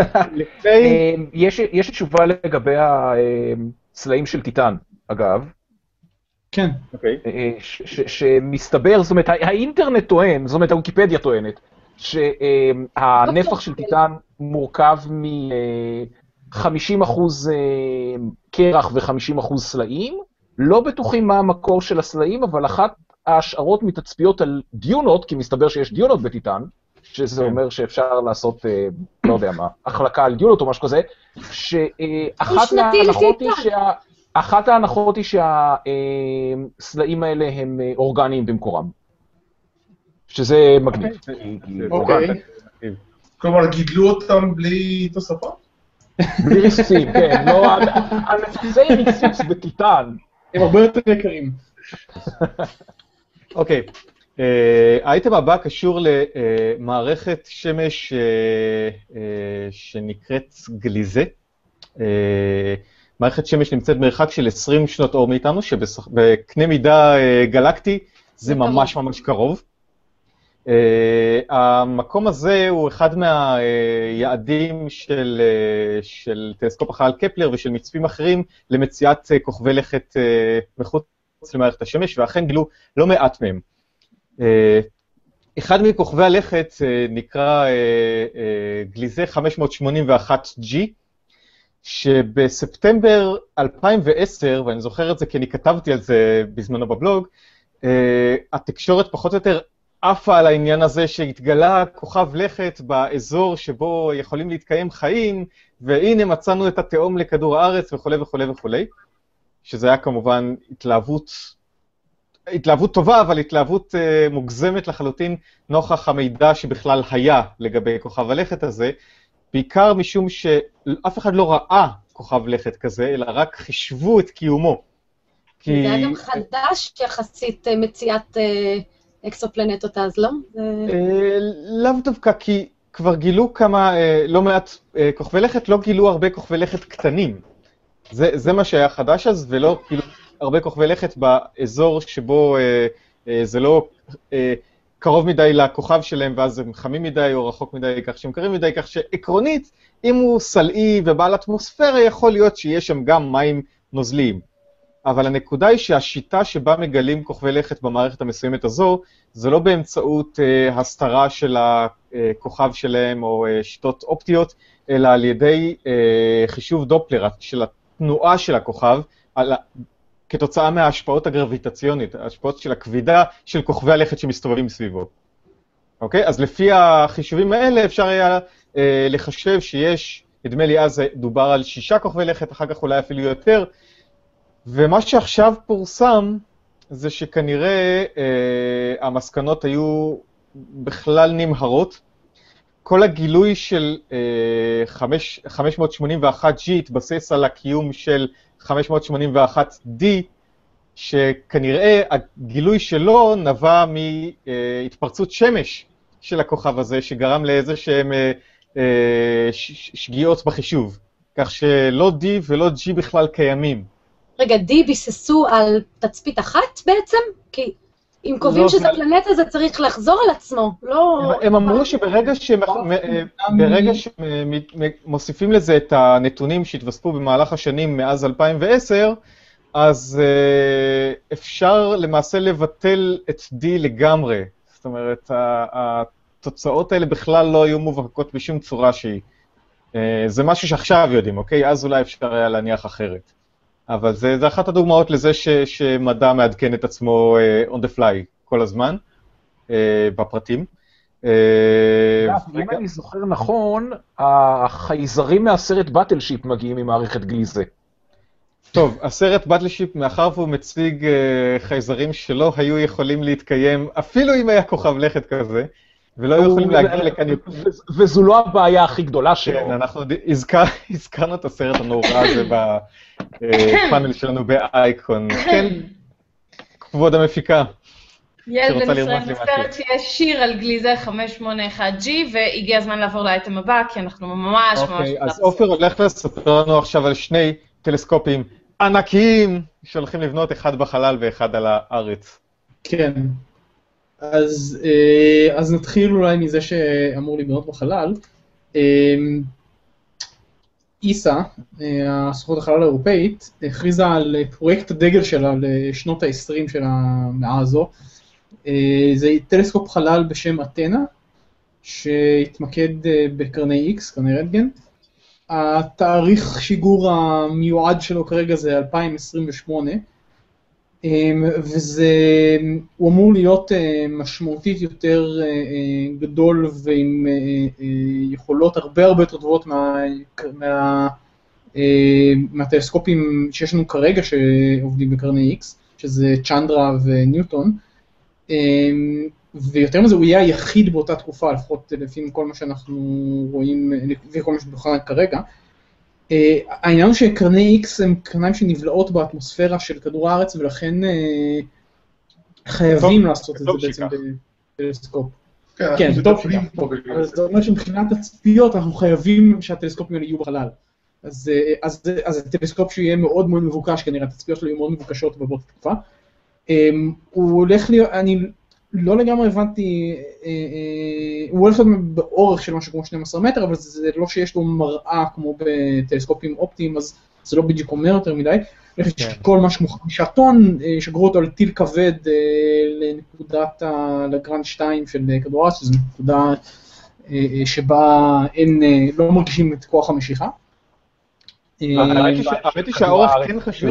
יש תשובה לגבי הסלעים של טיטן, אגב. כן. אוקיי. שמסתבר, זאת אומרת, האינטרנט טוען, זאת אומרת, הוויקיפדיה טוענת, שהנפח של טיטן מורכב מ-50% קרח ו-50% סלעים, לא בטוחים מה המקור של הסלעים, אבל אחת ההשערות מתצפיות על דיונות, כי מסתבר שיש דיונות בטיטן, שזה אומר שאפשר לעשות, לא יודע מה, החלקה על דיונות או משהו כזה, אחת ההנחות היא שהסלעים האלה הם אורגניים במקורם. שזה מגניב. אוקיי. כלומר, גידלו אותם בלי תוספות? בלי ריסוסים, כן. הנפצי ריסוס בטיטן. הם הרבה יותר יקרים. אוקיי. האייטם הבא קשור למערכת שמש שנקראת גליזה. מערכת שמש נמצאת במרחק של 20 שנות אור מאיתנו, שבקנה מידה גלקטי זה ממש ממש קרוב. המקום הזה הוא אחד מהיעדים של טלסקופ החלל קפלר ושל מצפים אחרים למציאת כוכבי לכת מחוץ למערכת השמש, ואכן גילו לא מעט מהם. אחד מכוכבי הלכת נקרא גליזה 581G, שבספטמבר 2010, ואני זוכר את זה כי אני כתבתי על זה בזמנו בבלוג, התקשורת פחות או יותר עפה על העניין הזה שהתגלה כוכב לכת באזור שבו יכולים להתקיים חיים, והנה מצאנו את התאום לכדור הארץ וכו' וכו' וכו', שזה היה כמובן התלהבות טובה, אבל התלהבות מוגזמת לחלוטין נוכח המידע שבכלל היה לגבי כוכב הלכת הזה, בעיקר משום שאף אחד לא ראה כוכב לכת כזה, אלא רק חישבו את קיומו. זה היה גם חדש יחסית מציאת אקסופלנטות אז, לא? לאו דווקא, כי כבר גילו כמה, לא מעט כוכבי לכת, לא גילו הרבה כוכבי לכת קטנים. זה מה שהיה חדש אז, ולא גילו הרבה כוכבי לכת באזור שבו זה לא קרוב מדי לכוכב שלהם, ואז הם חמים מדי או רחוק מדי, כך שהם קרים מדי, כך שעקרונית, אם הוא סלעי ובעל אטמוספירה, יכול להיות שיש שם גם מים נוזליים. אבל הנקודה היא שהשיטה שבה מגלים כוכבי לכת במערכת המסוימת הזו, זה לא באמצעות הסתרה של הכוכב שלהם או שיטות אופטיות, אלא על ידי חישוב דופלר של התנועה של הכוכב, כתוצאה מההשפעות הגרביטציונית, ההשפעות של הכבידה של כוכבי הלכת שמסתובבים סביבו. אוקיי? אז לפי החישובים האלה אפשר היה לחשב שיש, נדמה לי אז דובר על 6 כוכבי לכת, אחר כך אולי אפילו יותר, ומה שעכשיו פורסם זה שכנראה המסקנות היו בכלל נמהרות. כל הגילוי של 581G התבסס על הקיום של 581D, שכנראה הגילוי שלו נבע מהתפרצות שמש של הכוכב הזה, שגרם לאיזה שהם שגיאות בחישוב, כך שלא D ולא G בכלל קיימים. רגע, D ביססו על תצפית אחת בעצם? כי אם קובעים שזה פלנטה זה צריך לחזור על עצמו, לא... הם אמרו שברגע שמוסיפים לזה את הנתונים שהתווספו במהלך השנים מאז 2010, אז אפשר למעשה לבטל את D לגמרי. זאת אומרת, התוצאות האלה בכלל לא היו מובהקות בשום צורה שהיא. זה משהו שעכשיו יודעים, אוקיי? אז אולי אפשר היה להניח אחרת. אבל זה אחת הדוגמאות לזה שמדע מעדכן את עצמו on the fly כל הזמן, בפרטים. אם אני זוכר נכון, החייזרים מהסרט באטלשיפ מגיעים ממערכת גליזה. טוב, הסרט באטלשיפ, מאחר והוא מציג חייזרים שלא היו יכולים להתקיים, אפילו אם היה כוכב לכת כזה, ולא היו יכולים להגיע לכאן... וזו לא הבעיה הכי גדולה שלו. כן, אנחנו הזכרנו את הסרט הנורא הזה בפאנל שלנו באייקון. כן, כבוד המפיקה. ילד בן ישראל מספרת שיש שיר על גליזה 581G, והגיע הזמן לעבור לאייטם הבא, כי אנחנו ממש... אוקיי, אז עופר הולך לספר לנו עכשיו על 2 טלסקופים ענקיים שהולכים לבנות, אחד בחלל ואחד על הארץ. כן. אז נתחיל אולי מזה שאמור לבנות בחלל. איסה, הסוכנות החלל האירופאית, הכריזה על פרויקט הדגל שלה לשנות ה-20 של המאה הזו. זה טלסקופ חלל בשם אתנה, שהתמקד בקרני X, קרני רנטגן. התאריך שיגור המיועד שלו כרגע זה 2028, הוא אמור להיות משמעותית יותר גדול ועם יכולות הרבה יותר טובות מהטלסקופים שיש לנו כרגע שעובדים בקרני X, שזה צ'נדרה וניוטון, ויותר מזה הוא יהיה היחיד באותה תקופה, לפחות לפי כל מה שאנחנו רואים, לפי כל מה שבוחן כרגע. העניין הוא שקרני X הם קרניים שנבלעות באטמוספירה של כדור הארץ, ולכן חייבים לעשות את זה בעצם בטלסקופ. כן, זה טוב שכך. אבל זה אומר שמבחינת הצפיות אנחנו חייבים שהטלסקופים האלה יהיו בחלל. אז הטלסקופ שיהיה מאוד מאוד מבוקש, כנראה התצפיות שלו יהיו מאוד מבוקשות באותה תקופה. הוא הולך להיות, אני לא לגמרי הבנתי, הוא הולך להיות באורך של משהו כמו 12 מטר, אבל זה לא שיש לו מראה כמו בטלסקופים אופטיים, אז זה לא בדיוק אומר יותר מדי. כל משהו כמו 5 טון, שגרו אותו על טיל כבד לנקודת לגרנד 2 של כדור הארץ, שזו נקודה שבה לא מרגישים את כוח המשיכה. האמת היא שהאורך כן חשוב.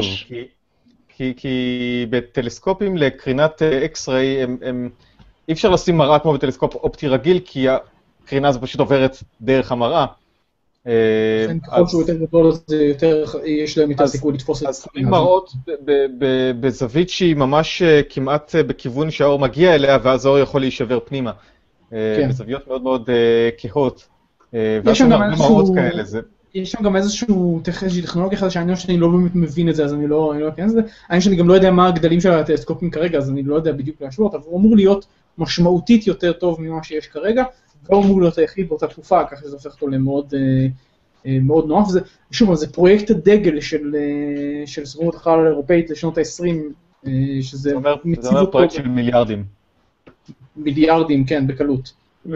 כי בטלסקופים לקרינת אקס-ריי, אי אפשר לשים מראה כמו בטלסקופ אופטי רגיל, כי הקרינה הזו פשוט עוברת דרך המראה. ככל שהוא יותר גדול, אז יש להם יותר סיכוי לתפוס את אז שמים מראות בזווית שהיא ממש כמעט בכיוון שהאור מגיע אליה, ואז האור יכול להישבר פנימה. בזוויות מאוד מאוד כהות. ויש שם הרבה מראות כאלה. יש שם גם איזשהו טכנולוגיה חדשה, העניין שאני לא באמת מבין את זה, אז אני לא אכנס לזה. העניין שאני גם לא יודע מה הגדלים של הטלסקופים כרגע, אז אני לא יודע בדיוק להשוות, אבל הוא אמור להיות משמעותית יותר טוב ממה שיש כרגע, והוא אמור להיות היחיד באותה תקופה, כך שזה הופך אותו למאוד מאוד נוח. שוב, זה פרויקט הדגל של סוכנות החלל האירופאית לשנות ה-20, שזה זה אומר פרויקט של מיליארדים. מיליארדים, כן, בקלות.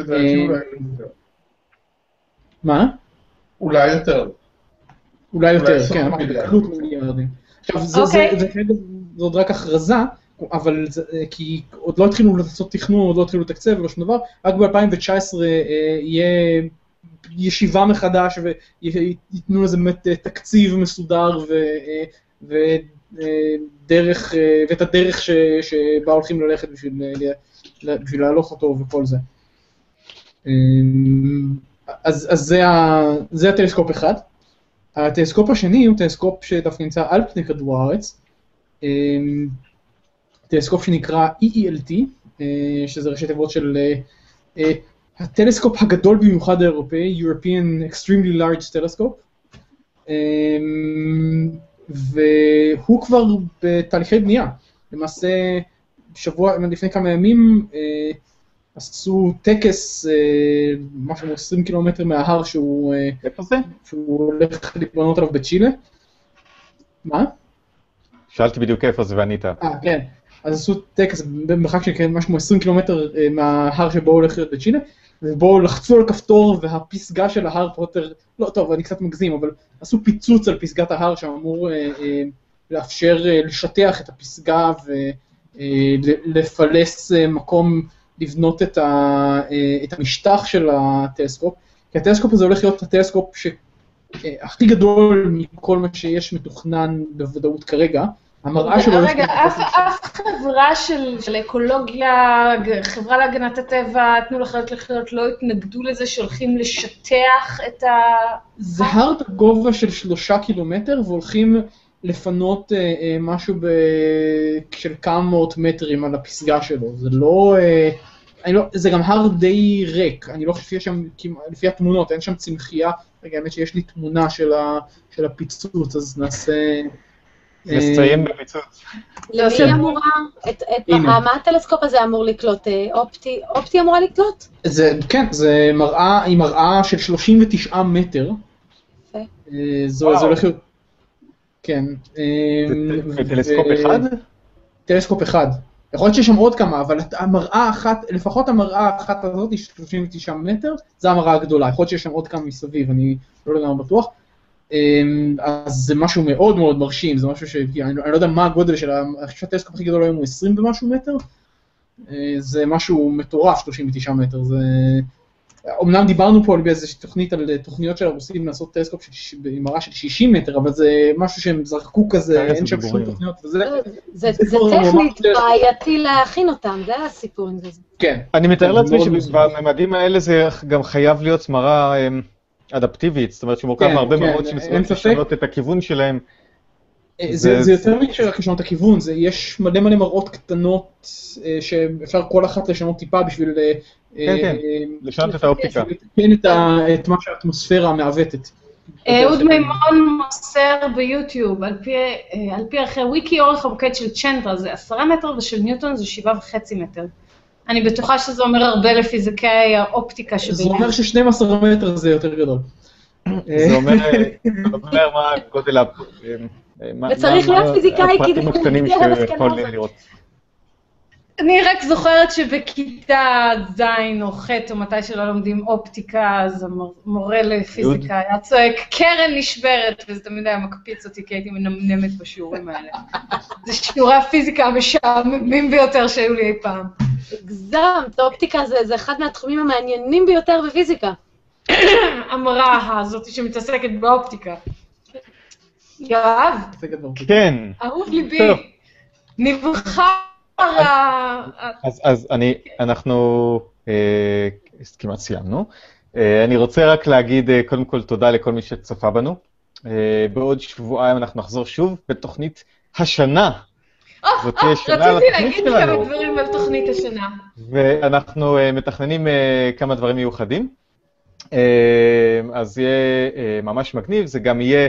מה? אולי יותר. אולי יותר, כן, בקלות מיליארדים. עכשיו, זה עוד רק הכרזה, אבל כי עוד לא התחילו לעשות תכנון, עוד לא התחילו לתקצב, לא שום דבר, רק ב-2019 יהיה ישיבה מחדש, ויתנו לזה באמת תקציב מסודר, ואת הדרך שבה הולכים ללכת בשביל להלוך אותו וכל זה. אז זה הטלסקופ אחד. הטלסקופ השני הוא טלסקופ שדווקא נמצא על פני כדור הארץ, טלסקופ שנקרא EELT, שזה ראשי תיבות של הטלסקופ הגדול במיוחד האירופאי, European Extremely Large Telescope, והוא כבר בתהליכי בנייה. למעשה, לפני כמה ימים עשו טקס, משהו 20 קילומטר מההר שהוא הולך להתבנות עליו בצ'ילה. מה? שאלתי בדיוק איפה זה וענית. כן. אז עשו טקס במרחק של משהו 20 קילומטר מההר שבו הולך להיות בצ'ילה, ובו לחצו על כפתור והפסגה של ההר פרוטר, לא טוב, אני קצת מגזים, אבל עשו פיצוץ על פסגת ההר שאמור לאפשר לשטח את הפסגה ולפלס מקום לבנות את המשטח של הטלסקופ, כי הטלסקופ הזה הולך להיות הטלסקופ הכי גדול מכל מה שיש מתוכנן בוודאות כרגע. המראה שלו... רגע, אף חברה של אקולוגיה, חברה להגנת הטבע, תנו לחיות לחיות, לא התנגדו לזה שהולכים לשטח את ה... זה הר בגובה של 3 קילומטר, והולכים לפנות משהו של כמה מאות מטרים על הפסגה שלו. זה לא... זה גם הר די ריק, אני לא חושב שיש שם, לפי התמונות, אין שם צמחייה, רגע, האמת שיש לי תמונה של הפיצוץ, אז נעשה... נסיים בפיצוץ. למי היא אמורה, מה הטלסקופ הזה אמור לקלוט? אופטי אמורה לקלוט? כן, היא מראה של 39 מטר. זה הולך להיות... כן. טלסקופ אחד? טלסקופ אחד. יכול להיות שיש שם עוד כמה, אבל המראה אחת, לפחות המראה האחת הזאת היא 39 מטר, זה המראה הגדולה. יכול להיות שיש שם עוד כמה מסביב, אני לא לגמרי בטוח. אז זה משהו מאוד מאוד מרשים, זה משהו אני לא יודע מה הגודל של הטלסקופ הכי גדול היום הוא 20 ומשהו מטר, זה משהו מטורף 39 מטר, זה... אמנם דיברנו פה באיזושהי תוכנית על תוכניות של הרוסים לעשות טלסקופ עם מראה של 60 מטר, אבל זה משהו שהם זרקו כזה, אין שם שום תוכניות, וזה... זה טכנית בעייתי להכין אותם, זה הסיפור עם זה. כן. אני מתאר לעצמי שבממדים האלה זה גם חייב להיות מראה אדפטיבית, זאת אומרת שמורכב מהרבה מראות שמסוגלות לשנות את הכיוון שלהם. זה יותר רק לשנות את הכיוון, יש מלא מראות קטנות שאפשר כל אחת לשנות טיפה בשביל... כן, לשנות את האופטיקה. לתקן את מה שהאטמוספירה מעוותת. אהוד מימון מוסר ביוטיוב, על פי ערכי וויקי, אורך המוקד של צ'נדרה זה 10 מטר ושל ניוטון זה 7.5 מטר. אני בטוחה שזה אומר הרבה לפיזיקאי האופטיקה שביניהם. זה אומר ש12 מטר זה יותר גדול. זה אומר מה גודל וצריך להיות פיזיקאי כדי... הפרטים הקטנים שיכול לראות. אני רק זוכרת שבכיתה ז' או ח' או מתי שלא לומדים אופטיקה, אז המורה לפיזיקה היה צועק, קרן נשברת, וזה תמיד היה מקפיץ אותי, כי הייתי מנמנמת בשיעורים האלה. זה שיעורי הפיזיקה המשעממים ביותר שהיו לי אי פעם. הגזמת, אופטיקה זה אחד מהתחומים המעניינים ביותר בפיזיקה. המראה הזאת שמתעסקת באופטיקה. יואב? כן. אהוב ליבי. נבחר. אז אנחנו כמעט סיימנו. אני רוצה רק להגיד קודם כל תודה לכל מי שצפה בנו. בעוד שבועיים אנחנו נחזור שוב בתוכנית השנה. רציתי להגיד כמה דברים על תוכנית השנה. ואנחנו מתכננים כמה דברים מיוחדים. אז יהיה ממש מגניב, זה גם יהיה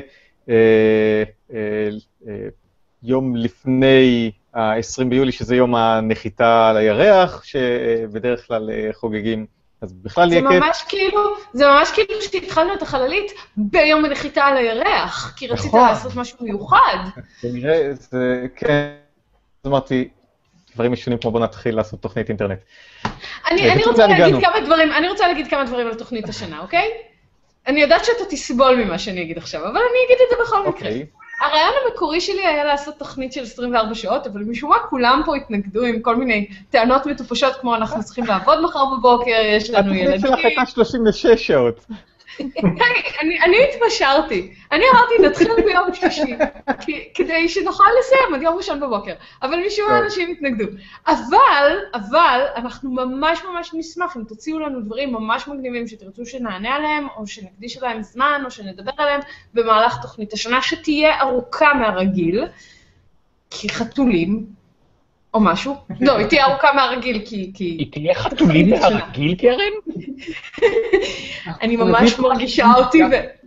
יום לפני ה-20 ביולי, שזה יום הנחיתה על הירח, שבדרך כלל חוגגים, אז בכלל יהיה כיף. זה ממש כאילו שהתחלנו את החללית ביום הנחיתה על הירח, כי רצית לעשות משהו מיוחד. כנראה, זה כן, אז אמרתי, דברים משונים כמו בוא נתחיל לעשות תוכנית אינטרנט. אני רוצה להגיד כמה דברים על תוכנית השנה, אוקיי? אני יודעת שאתה תסבול ממה שאני אגיד עכשיו, אבל אני אגיד את זה בכל מקרה. הרעיון המקורי שלי היה לעשות תוכנית של 24 שעות, אבל משום מה כולם פה התנגדו עם כל מיני טענות מטופשות, כמו אנחנו צריכים לעבוד מחר בבוקר, יש לנו ילדים. התוכנית שלך הייתה 36 שעות. אני התפשרתי. אני אמרתי, נתחיל ביום שישי, כדי שנוכל לסיים עד יום ראשון בבוקר. אבל משום האנשים התנגדו. אבל, אנחנו ממש ממש נשמח אם תוציאו לנו דברים ממש מגניבים שתרצו שנענה עליהם, או שנקדיש עליהם זמן, או שנדבר עליהם במהלך תוכנית השנה, שתהיה ארוכה מהרגיל, כי חתולים, או משהו. לא, היא תהיה ארוכה מהרגיל, כי... היא תהיה חתולים מהרגיל, קרן? אני ממש מרגישה אותי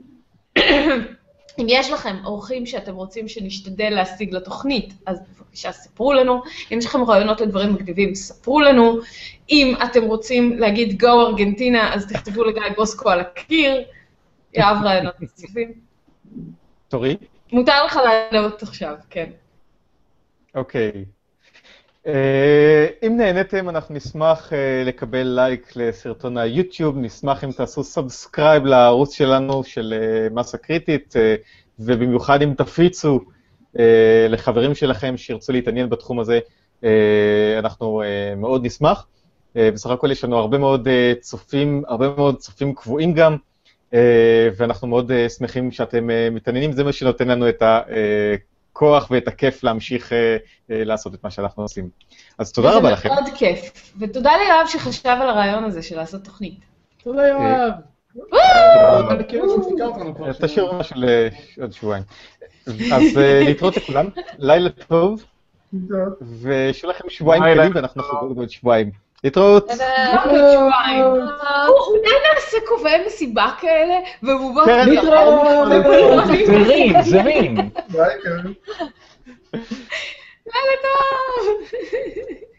אם יש לכם אורחים שאתם רוצים שנשתדל להשיג לתוכנית, אז בבקשה ספרו לנו. אם יש לכם רעיונות לדברים מגניבים, ספרו לנו. אם אתם רוצים להגיד גו ארגנטינה, אז תכתבו לגיא בוסקו על הקיר. יאהב רעיונות נוספים. תורי? מותר לך לעלות עכשיו, כן. אוקיי. אם נהניתם, אנחנו נשמח לקבל לייק לסרטון היוטיוב, נשמח אם תעשו סאבסקרייב לערוץ שלנו של מסה קריטית, ובמיוחד אם תפיצו לחברים שלכם שירצו להתעניין בתחום הזה, אנחנו מאוד נשמח. בסך הכל יש לנו הרבה מאוד צופים קבועים גם, ואנחנו מאוד שמחים שאתם מתעניינים, זה מה שנותן לנו את הכוח ואת הכיף להמשיך לעשות את מה שאנחנו עושים. אז תודה רבה לכם. זה מאוד כיף, ותודה ליואב שחשב על הרעיון הזה של לעשות תוכנית. תודה יואב. תשאיר משהו לעוד שבועיים. אז להתראות לכולם, לילה טוב, ושיהיו לכם שבועיים קלים, ואנחנו נחזור בעוד שבועיים. להתראות. אולי נעשה קובעי מסיבה כאלה, ובובות זרים. ביי, קרן. לילה טוב.